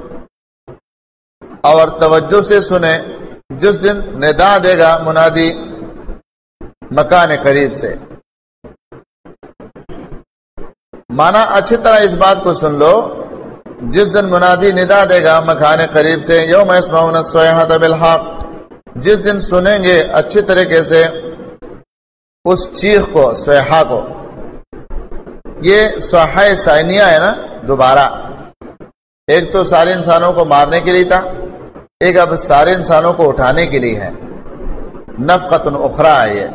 اور توجہ سے سنیں جس دن ندا دے گا منادی مکان قریب سے. مانا اچھی طرح اس بات کو سن لو، جس دن منادی ندا دے گا مکان قریب سے. یوم یسمعون الصیحۃ بالحق، جس دن سنیں گے اچھی طریقے سے اس چیخ کو، صیحہ کو. یہ صیحہ ثانیہ ہے نا، دوبارہ. ایک تو سارے انسانوں کو مارنے کے لیے تھا، ایک اب سارے انسانوں کو اٹھانے کے لیے ہے. نفقۃ اخری ہے یہ،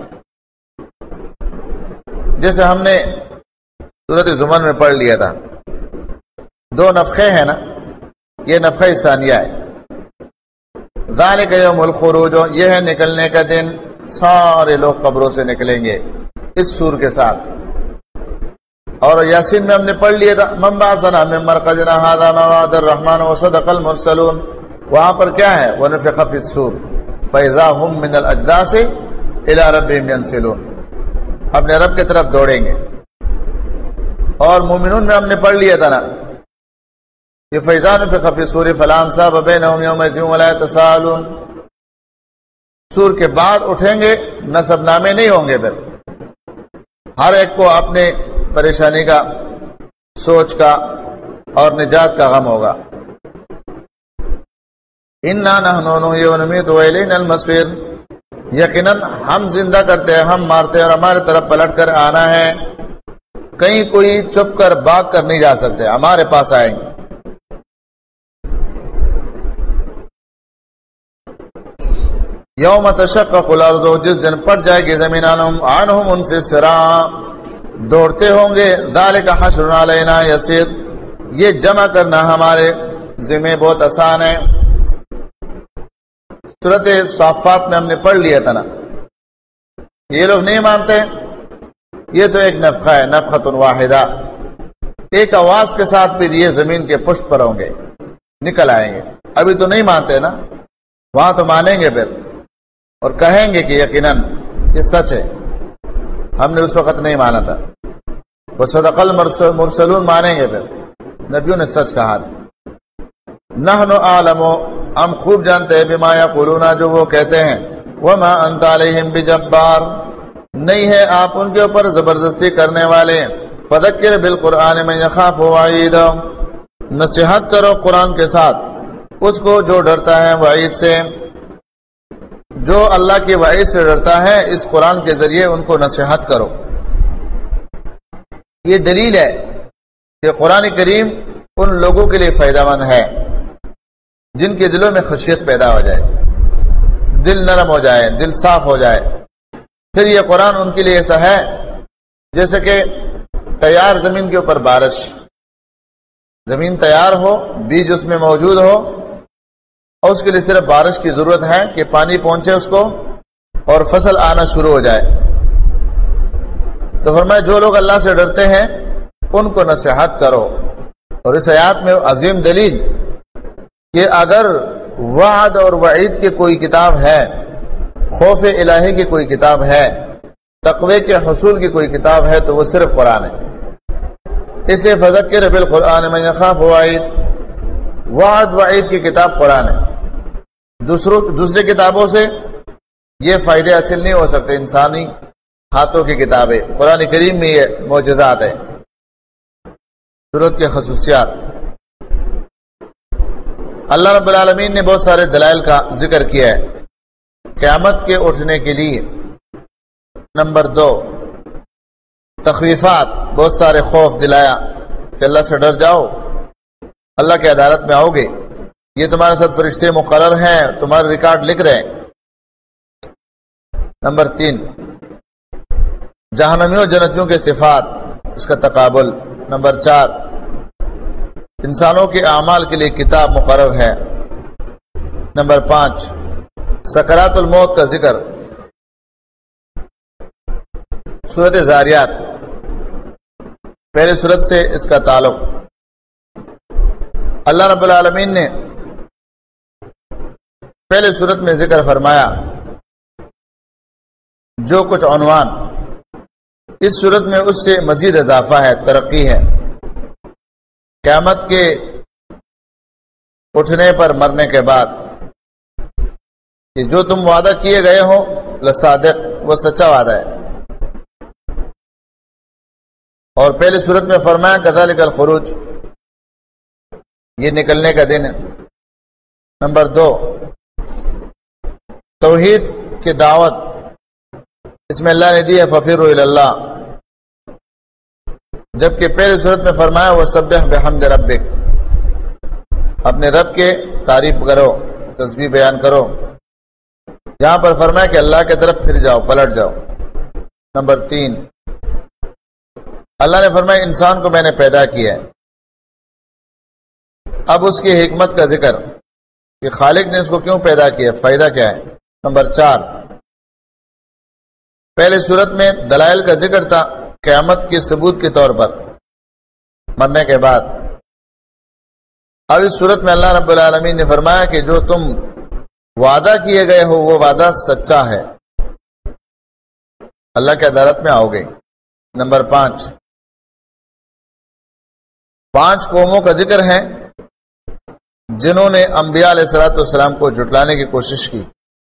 جیسے ہم نے سورۃ زمر میں پڑھ لیا تھا. دو نفخے ہیں نا، یہ نفخہ ثانیہ ہے. ذالک یوم الخروج، یہ ہے نکلنے کا دن. سارے لوگ قبروں سے نکلیں گے اس سور کے ساتھ. اور یاسین میں ہم نے پڑھ لیا تھا، من بعثنا من مرقدنا هذا ما وعد الرحمن وصدق المرسلون. وہاں پر کیا ہے؟ ونفخ فی الصور فاذا هم من الاجداث الى ربهم ينسلون، اپنے رب کی طرف دوڑیں گے. اور مومنون میں ہم نے پڑھ لیا تھا نا، یہ فاذا نفخ فی الصور فلا انساب بینهم یومئذ ولا يتساءلون. سور کے بعد اٹھیں گے، نسب نامے نہیں ہوں گے. پھر ہر ایک کو اپنے پریشانی کا، سوچ کا اور نجات کا غم ہوگا. اِنَّا نَحْنُ نُحْيِي وَنُمِيتُ وَإِلَيْنَا الْمَصِيرُ، یقیناً ہم زندہ کرتے ہیں، ہم مارتے ہیں، اور ہمارے طرف پلٹ کر آنا ہے. کہیں کوئی چپ کر بھاگ کر نہیں جا سکتے، ہمارے پاس آئیں گے. یوم تشقق الارض، جس دن پٹ جائے گی زمین عنہم ان سے سراں، دوڑتے ہوں گے. ذالک حشر علینا یسیر، یہ جمع کرنا ہمارے ذمہ بہت آسان ہے. سورۃ صافات میں ہم نے پڑھ لیا تھا نا. یہ لوگ نہیں مانتے، یہ تو ایک نفخہ ہے، نفخۃ واحدہ. ایک آواز کے ساتھ پھر یہ زمین کے پشت پر ہوں گے، نکل آئیں گے. ابھی تو نہیں مانتے نا، وہاں تو مانیں گے پھر، اور کہیں گے کہ یقیناً یہ سچ ہے، ہم نے اس وقت نہیں مانا تھا. وصدق المرسلون، مانیں گے پھر، نبیوں نے سچ کہا. نحن اعلم، ہم خوب جانتے ہیں، بما یقولون، جو وہ کہتے ہیں. وما انت علیہم بجبار، نہیں ہے آپ ان کے اوپر زبردستی کرنے والے. فذکر بالقرآن من یخاف وعید، نصیحت کرو قرآن کے ساتھ اس کو جو ڈرتا ہے وعید سے. جو اللہ کی وعید سے ڈرتا ہے، اس قرآن کے ذریعے ان کو نصیحت کرو. یہ دلیل ہے کہ قرآن کریم ان لوگوں کے لیے فائدہ مند ہے جن کے دلوں میں خشیت پیدا ہو جائے، دل نرم ہو جائے، دل صاف ہو جائے. پھر یہ قرآن ان کے لیے ایسا ہے جیسے کہ تیار زمین کے اوپر بارش. زمین تیار ہو، بیج اس میں موجود ہو، اور اس کے لیے صرف بارش کی ضرورت ہے کہ پانی پہنچے اس کو اور فصل آنا شروع ہو جائے. تو فرمایا جو لوگ اللہ سے ڈرتے ہیں ان کو نصیحت کرو. اور اس آیات میں عظیم دلیل کہ اگر وعد اور وعید کی کوئی کتاب ہے، خوف الہی کی کوئی کتاب ہے، تقوی کے حصول کی کوئی کتاب ہے، تو وہ صرف قرآن ہے. اس لیے فذکر بالقرآن من یخاف وعید، وعد وعید کی کتاب قرآن ہے. دوسری کتابوں سے یہ فائدے حاصل نہیں ہو سکتے، انسانی ہاتھوں کی کتابیں. قرآن کریم میں یہ معجزات ہے، سورت کے خصوصیات. اللہ رب العالمین نے بہت سارے دلائل کا ذکر کیا ہے قیامت کے اٹھنے کے لیے. نمبر 2، تخویفات، بہت سارے خوف دلایا کہ اللہ سے ڈر جاؤ، اللہ کی عدالت میں آؤ گے، یہ تمہارے ساتھ فرشتے مقرر ہیں، تمہارے ریکارڈ لکھ رہے ہیں. نمبر 3، جہنمیوں جنتیوں کے صفات، اس کا تقابل. نمبر 4، انسانوں کے اعمال کے لیے کتاب مقرر ہے. نمبر 5، سکرات الموت کا ذکر. سورت زاریات پہلے سورت سے اس کا تعلق. اللہ رب العالمین نے پہلے سورت میں ذکر فرمایا جو کچھ عنوان اس صورت میں اس سے مزید اضافہ ہے، ترقی ہے. قیامت کے اٹھنے پر مرنے کے بعد کہ جو تم وعدہ کیے گئے ہو لصادق، وہ سچا وعدہ ہے. اور پہلے صورت میں فرمایا کذالک الخروج، یہ نکلنے کا دن ہے. نمبر 2 توحید کی دعوت، اس میں اللہ نے دی ہے ففروا الی اللہ، جبکہ پہلے صورت میں فرمایا وسبح بحمد ربک، اپنے رب کے تعریف کرو، تسبیح بیان کرو. یہاں پر فرمایا کہ اللہ کی طرف پھر جاؤ، پلٹ جاؤ. نمبر 3 اللہ نے فرمایا انسان کو میں نے پیدا کیا ہے. اب اس کی حکمت کا ذکر کہ خالق نے اس کو کیوں پیدا کیا، فائدہ کیا ہے. نمبر 4 پہلے صورت میں دلائل کا ذکر تھا قیامت کے ثبوت کے طور پر مرنے کے بعد. اب اس صورت میں اللہ رب العالمین نے فرمایا کہ جو تم وعدہ کیے گئے ہو وہ وعدہ سچا ہے، اللہ کی عدالت میں آؤ گے. نمبر 5 قوموں کا ذکر ہے جنہوں نے انبیاء علیہ الصلوۃ والسلام کو جھٹلانے کی کوشش کی،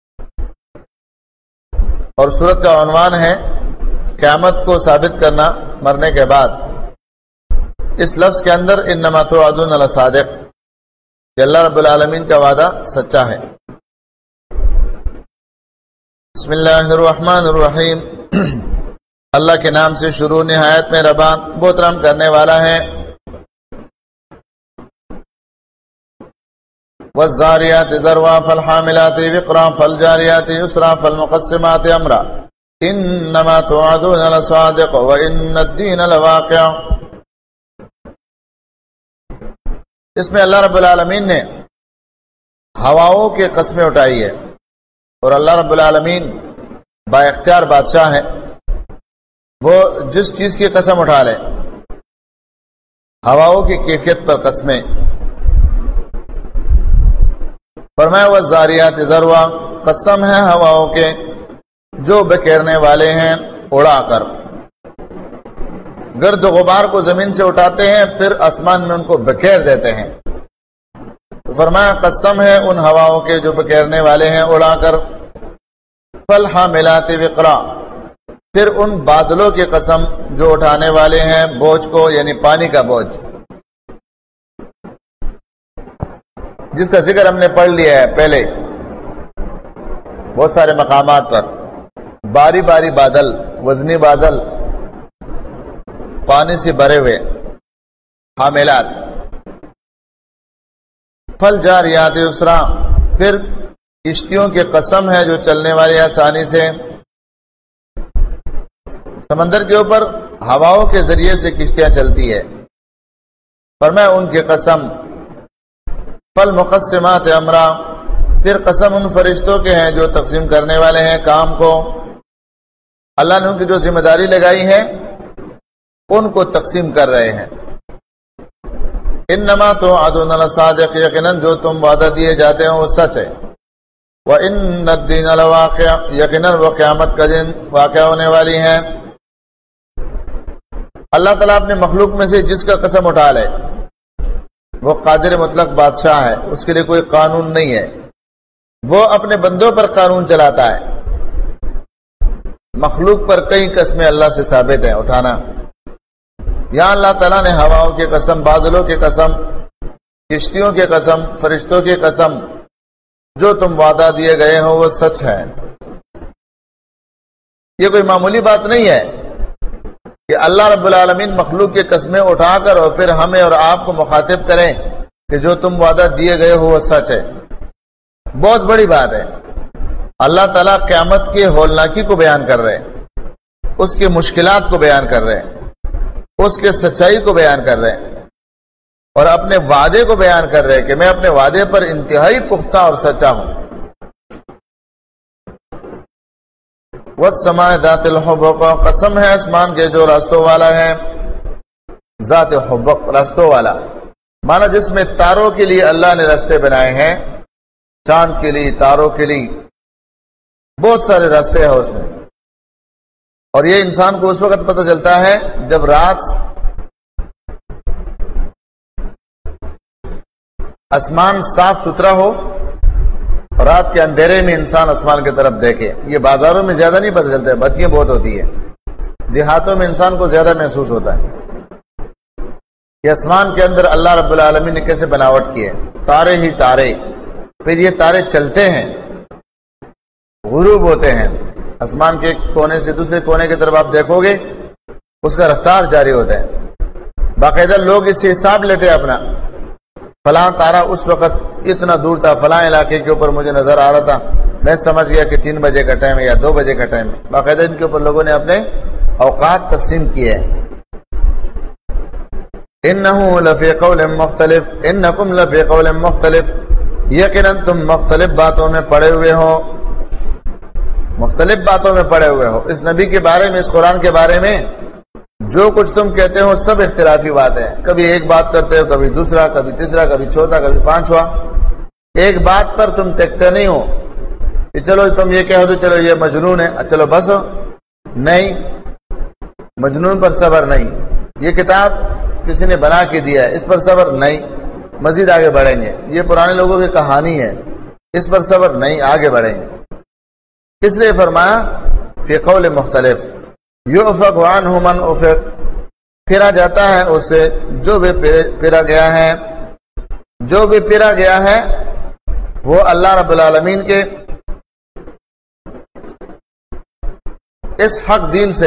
اور سورت کا عنوان ہے قیامت کو ثابت کرنا مرنے کے بعد. اس لفظ کے اندر انما توعدون لصادق، کہ اللہ رب العالمین کا وعدہ سچا ہے. بسم اللہ الرحمن الرحیم، اللہ کے نام سے شروع، نہایت مہربان بہت رحم کرنے والا ہے. والذاریات ذروا فالحاملات وقرا فالجاریات یسرا فالمقسمات امرا انما توعدون لصادق وان الدین لواقع. اس میں اللہ رب العالمین نے ہواؤں کی قسمیں اٹھائی ہے، اور اللہ رب العالمین با اختیار بادشاہ ہے، وہ جس چیز کی قسم اٹھا لے. ہواؤں کی کیفیت پر قسمیں. فرمایا والذاریات ذروا، قسم ہے ہواؤں کے جو بکھیرنے والے ہیں اڑا کر. گرد و غبار کو زمین سے اٹھاتے ہیں پھر آسمان میں ان کو بکھیر دیتے ہیں. تو فرمایا قسم ہے ان ہواؤں کے جو بکھیرنے والے ہیں اڑا کر. فالحاملات وقرا، پھر ان بادلوں کی قسم جو اٹھانے والے ہیں بوجھ کو، یعنی پانی کا بوجھ، جس کا ذکر ہم نے پڑھ لیا ہے پہلے بہت سارے مقامات پر. باری باری بادل، وزنی بادل، پانی سے بھرے ہوئے حاملات. فالجاریات یسرا، پھر کشتیوں کی قسم ہے جو چلنے والی آسانی سے. سمندر کے اوپر ہواؤں کے ذریعے سے کشتیاں چلتی ہے، فرمایا ان کی قسم. فالمقسمات امرا، پھر قسم ان فرشتوں کے ہیں جو تقسیم کرنے والے ہیں کام کو. اللہ نے ان کی جو ذمہ داری لگائی ہے ان کو تقسیم کر رہے ہیں. انما توعدون لصادق، یقیناً جو تم وعدہ دیے جاتے ہیں وہ سچ ہے. وان الدین لواقع، یقیناً وہ قیامت کا دن واقع ہونے والی ہیں. اللہ تعالیٰ اپنے مخلوق میں سے جس کا قسم اٹھا لے وہ قادر مطلق بادشاہ ہے، اس کے لیے کوئی قانون نہیں ہے، وہ اپنے بندوں پر قانون چلاتا ہے. مخلوق پر کئی قسمیں اللہ سے ثابت ہیں اٹھانا. یہاں اللہ تعالیٰ نے ہواؤں کی قسم، بادلوں کی قسم، کشتیوں کی قسم، فرشتوں کی قسم، جو تم وعدہ دیے گئے ہو وہ سچ ہے. یہ کوئی معمولی بات نہیں ہے کہ اللہ رب العالمین مخلوق کی قسمیں اٹھا کر اور پھر ہمیں اور آپ کو مخاطب کریں کہ جو تم وعدہ دیے گئے ہو وہ سچ ہے. بہت بڑی بات ہے. اللہ تعالیٰ قیامت کی ہولناکی کو بیان کر رہے ہیں، اس کی مشکلات کو بیان کر رہے ہیں، اس کے سچائی کو بیان کر رہے ہیں، اور اپنے وعدے کو بیان کر رہے ہیں کہ میں اپنے وعدے پر انتہائی پختہ اور سچا ہوں. والسماء ذات الحبق، قسم ہے آسمان کے جو راستوں والا ہے، ذات حبق راستوں والا، مانا جس میں تاروں کے لیے اللہ نے راستے بنائے ہیں، چاند کے لیے، تاروں کے لیے، بہت سارے راستے ہیں اس میں۔ اور یہ انسان کو اس وقت پتہ چلتا ہے جب رات آسمان صاف ستھرا ہو، رات کے اندھیرے میں انسان آسمان کی طرف دیکھے۔ یہ بازاروں میں زیادہ نہیں پتہ چلتا ہے، بتیاں بہت ہوتی ہے، دیہاتوں میں انسان کو زیادہ محسوس ہوتا ہے کہ آسمان کے اندر اللہ رب العالمین نے کیسے بناوٹ کی ہے، تارے ہی تارے، پھر یہ تارے چلتے ہیں، غروب ہوتے ہیں، آسمان کے ایک کونے سے دوسرے کونے کی طرف آپ دیکھو گے اس کا رفتار جاری ہوتا ہے۔ باقاعدہ لوگ اس سے حساب لیتے ہیں اپنا، فلاں تارا اس وقت اتنا دور تھا، فلاں علاقے کے اوپر مجھے نظر آ رہا تھا، میں سمجھ گیا کہ 3 بجے کا ٹائم ہے یا 2 بجے کا ٹائم ہے۔ باقاعدہ ان کے اوپر لوگوں نے اپنے اوقات تقسیم کیے ہیں۔ انہو لفی قول مختلف، انکم لفی قول مختلف، یقیناً تم مختلف باتوں میں پڑے ہوئے ہو، مختلف باتوں میں پڑے ہوئے ہو۔ اس نبی کے بارے میں، اس قرآن کے بارے میں جو کچھ تم کہتے ہو سب اختلافی باتیں ہیں، کبھی ایک بات کرتے ہو، کبھی دوسرا، کبھی تیسرا، کبھی چوتھا، کبھی پانچواں۔ ایک بات پر تم ٹکتے نہیں ہو کہ چلو تم یہ کہو تو چلو یہ مجنون ہے، چلو بس ہو، نہیں، مجنون پر صبر نہیں، یہ کتاب کسی نے بنا کے دیا ہے اس پر صبر نہیں، مزید آگے بڑھیں گے، یہ پرانے لوگوں کی کہانی ہے اس پر صبر نہیں، آگے بڑھیں گے۔ اس لیے فرمایا فی قول مختلف، یؤفک عنہ من افک، پھرا جاتا ہے اس سے جو بھی پھرا گیا ہے، جو بھی پھرا گیا ہے وہ اللہ رب العالمین کے اس حق دین سے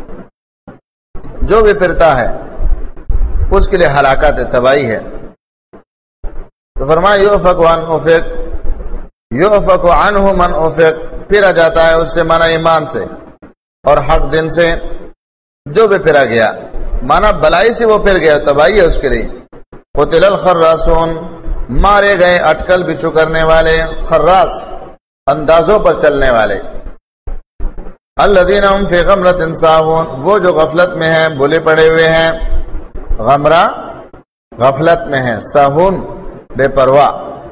جو بھی پھرتا ہے اس کے لیے ہلاکت ہے، تباہی ہے۔ تو فرمایا یؤفک عنہ افک، یؤفک عنہ من افک، پھرا جاتا ہے اس سے مانا ایمان سے اور حق دین سے جو بھی پھرا گیا، مانا بلائی سے وہ پھر گیا، تباہی ہے اس کے لیے۔ قتل الخراسون، مارے گئے اٹکل بچھو کرنے والے، خراس اندازوں پر چلنے والے، الذین هم فی غمرۃ ساہون، وہ جو غفلت میں ہیں، بھولے پڑے ہوئے ہیں، غمرہ غفلت میں ہیں، ساہون بے پرواہ۔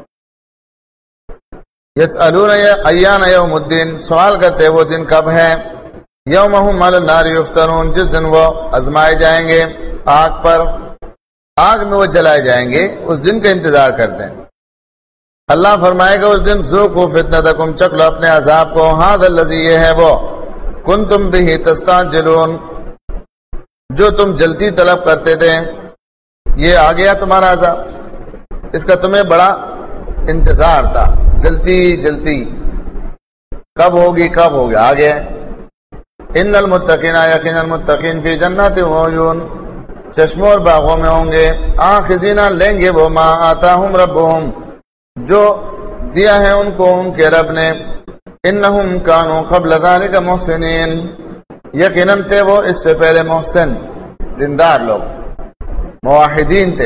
یسألون ایان یوم الدین، سوال کرتے وہ دن کب ہے، یوم هم علی النار یفتنون، جس دن وہ آزمائے جائیں گے آگ پر، آگ میں وہ جلائے جائیں گے، اس دن کا انتظار کرتے ہیں۔ اللہ فرمائے گا اس دن ذوقوا فتنتکم، چکھ لو اپنے عذاب کو، ھذا الذی، یہ ہے وہ، کنتم بہ تستعجلون، جو تم جلدی طلب کرتے تھے، یہ آ گیا تمہارا عذاب، اس کا تمہیں بڑا انتظار تھا، جلدی جلدی کب ہوگی کب ہوگی، آ گیا۔ ان المتقین، یقینا المتقین فی جنات و عیون، چشموں اور باغوں میں ہوں گے، آخذین، لیں گے وہ ما آتاہم ربہم، جو دیا ہے ان کو ان کے رب نے، انہم کانوا قبل ذلک محسنین، یقیناً تھے وہ اس سے پہلے محسن، دیندار لوگ، موحدین تھے۔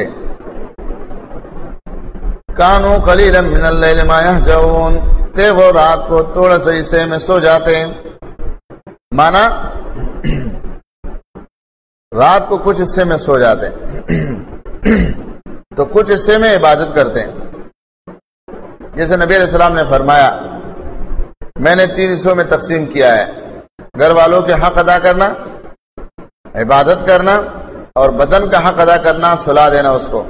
کانوا قلیلا من اللیل ما یہجعون، تھے وہ رات کو تھوڑا سا حصے میں سو جاتے، مانا رات کو کچھ حصے میں سو جاتے تو کچھ حصے میں عبادت کرتے ہیں، جیسے نبی علیہ السلام نے فرمایا میں نے 3 حصوں میں تقسیم کیا ہے، گھر والوں کے حق ادا کرنا، عبادت کرنا، اور بدن کا حق ادا کرنا، سلا دینا اس کو۔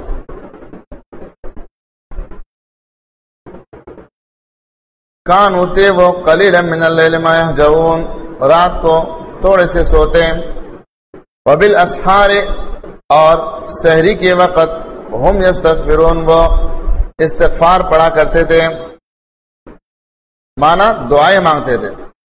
کان ہوتے وہ قلیلا من اللیل ما یہجعون، رات کو تھوڑے سے سوتے، وبالاسحار، اور سحری کے وقت، ہم یستغفرون، وہ استغفار پڑھا کرتے تھے، مانا دعائیں مانگتے تھے۔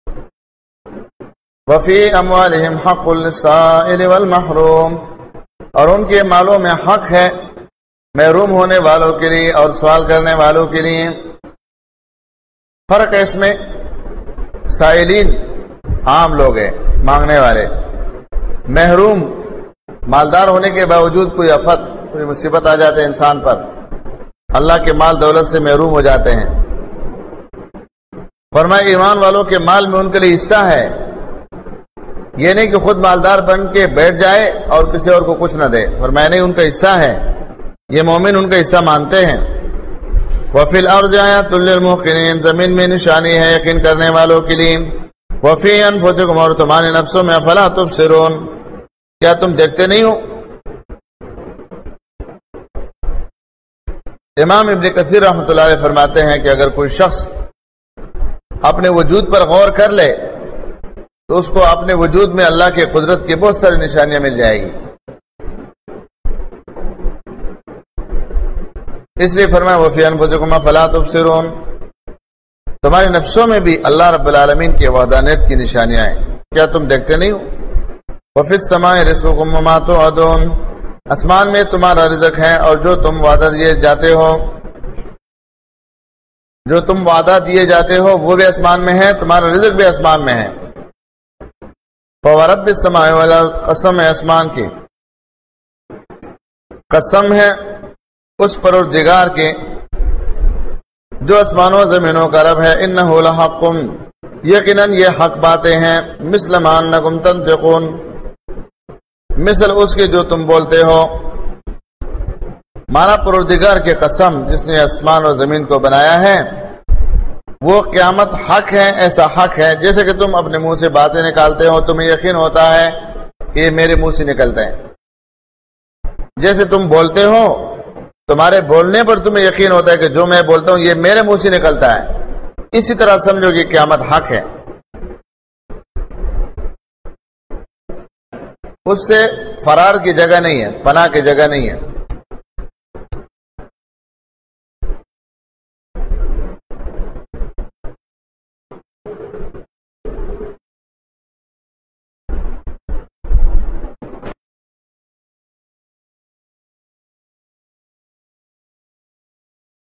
وفی اموالہم حق للسائل والمحروم، اور ان کے مالوں میں حق ہے محروم ہونے والوں کے لیے اور سوال کرنے والوں کے لیے۔ فرق ہے اس میں، سائلین عام لوگ ہیں، مانگنے والے، محروم مالدار ہونے کے باوجود کوئی آفت، کوئی مصیبت آ جاتے ہیں انسان پر، اللہ کے مال دولت سے محروم ہو جاتے ہیں۔ فرمایا ایمان والوں کے مال میں ان کے لیے حصہ ہے، یہ نہیں کہ خود مالدار بن کے بیٹھ جائے اور کسی اور کو کچھ نہ دے، فرمایا نہیں، ان کا حصہ ہے، یہ مومن ان کا حصہ مانتے ہیں۔ وفی الارض آیات للموقنین، زمین میں نشانی ہے یقین کرنے والوں کے لیے۔ وفی انفسکم، اور تمہارے نفسوں میں، افلا تبصرون، کیا تم دیکھتے نہیں ہو؟ امام ابن کثیر رحمۃ اللہ علیہ فرماتے ہیں کہ اگر کوئی شخص اپنے وجود پر غور کر لے تو اس کو اپنے وجود میں اللہ کی قدرت کی بہت ساری نشانیاں مل جائے گی۔ اس لیے فرمایا وفی انفسکم افلا تبصرون، تمہارے نفسوں میں بھی اللہ رب العالمین کی وحدانیت کی نشانیاں ہیں، کیا تم دیکھتے نہیں ہو؟ وفی السماء رزقکم وما توعدون، آسمان میں تمہارا رزق ہے اور جو تم وعدہ دیے جاتے ہو، جو تم وعدہ دیے جاتے ہو وہ بھی آسمان میں ہے، تمہارا رزق بھی آسمان میں ہے۔ فورب السماء والارض، قسم ہے آسمان کی، قسم ہے اس پروردگار کے جو آسمانوں زمینوں کا رب ہے، انہ لحق، یقیناً یہ حق باتیں ہیں، مثل ما انکم تنطقون، مثل اس کے جو تم بولتے ہو۔ مانا پروردگار کی قسم جس نے آسمان اور زمین کو بنایا ہے، وہ قیامت حق ہے، ایسا حق ہے جیسے کہ تم اپنے منہ سے باتیں نکالتے ہو، تمہیں یقین ہوتا ہے کہ یہ میرے منہ سے نکلتے ہیں، جیسے تم بولتے ہو تمہارے بولنے پر تمہیں یقین ہوتا ہے کہ جو میں بولتا ہوں یہ میرے منہ سے نکلتا ہے، اسی طرح سمجھو کہ قیامت حق ہے۔ اس سے فرار کی جگہ نہیں ہے، پناہ کی جگہ نہیں ہے۔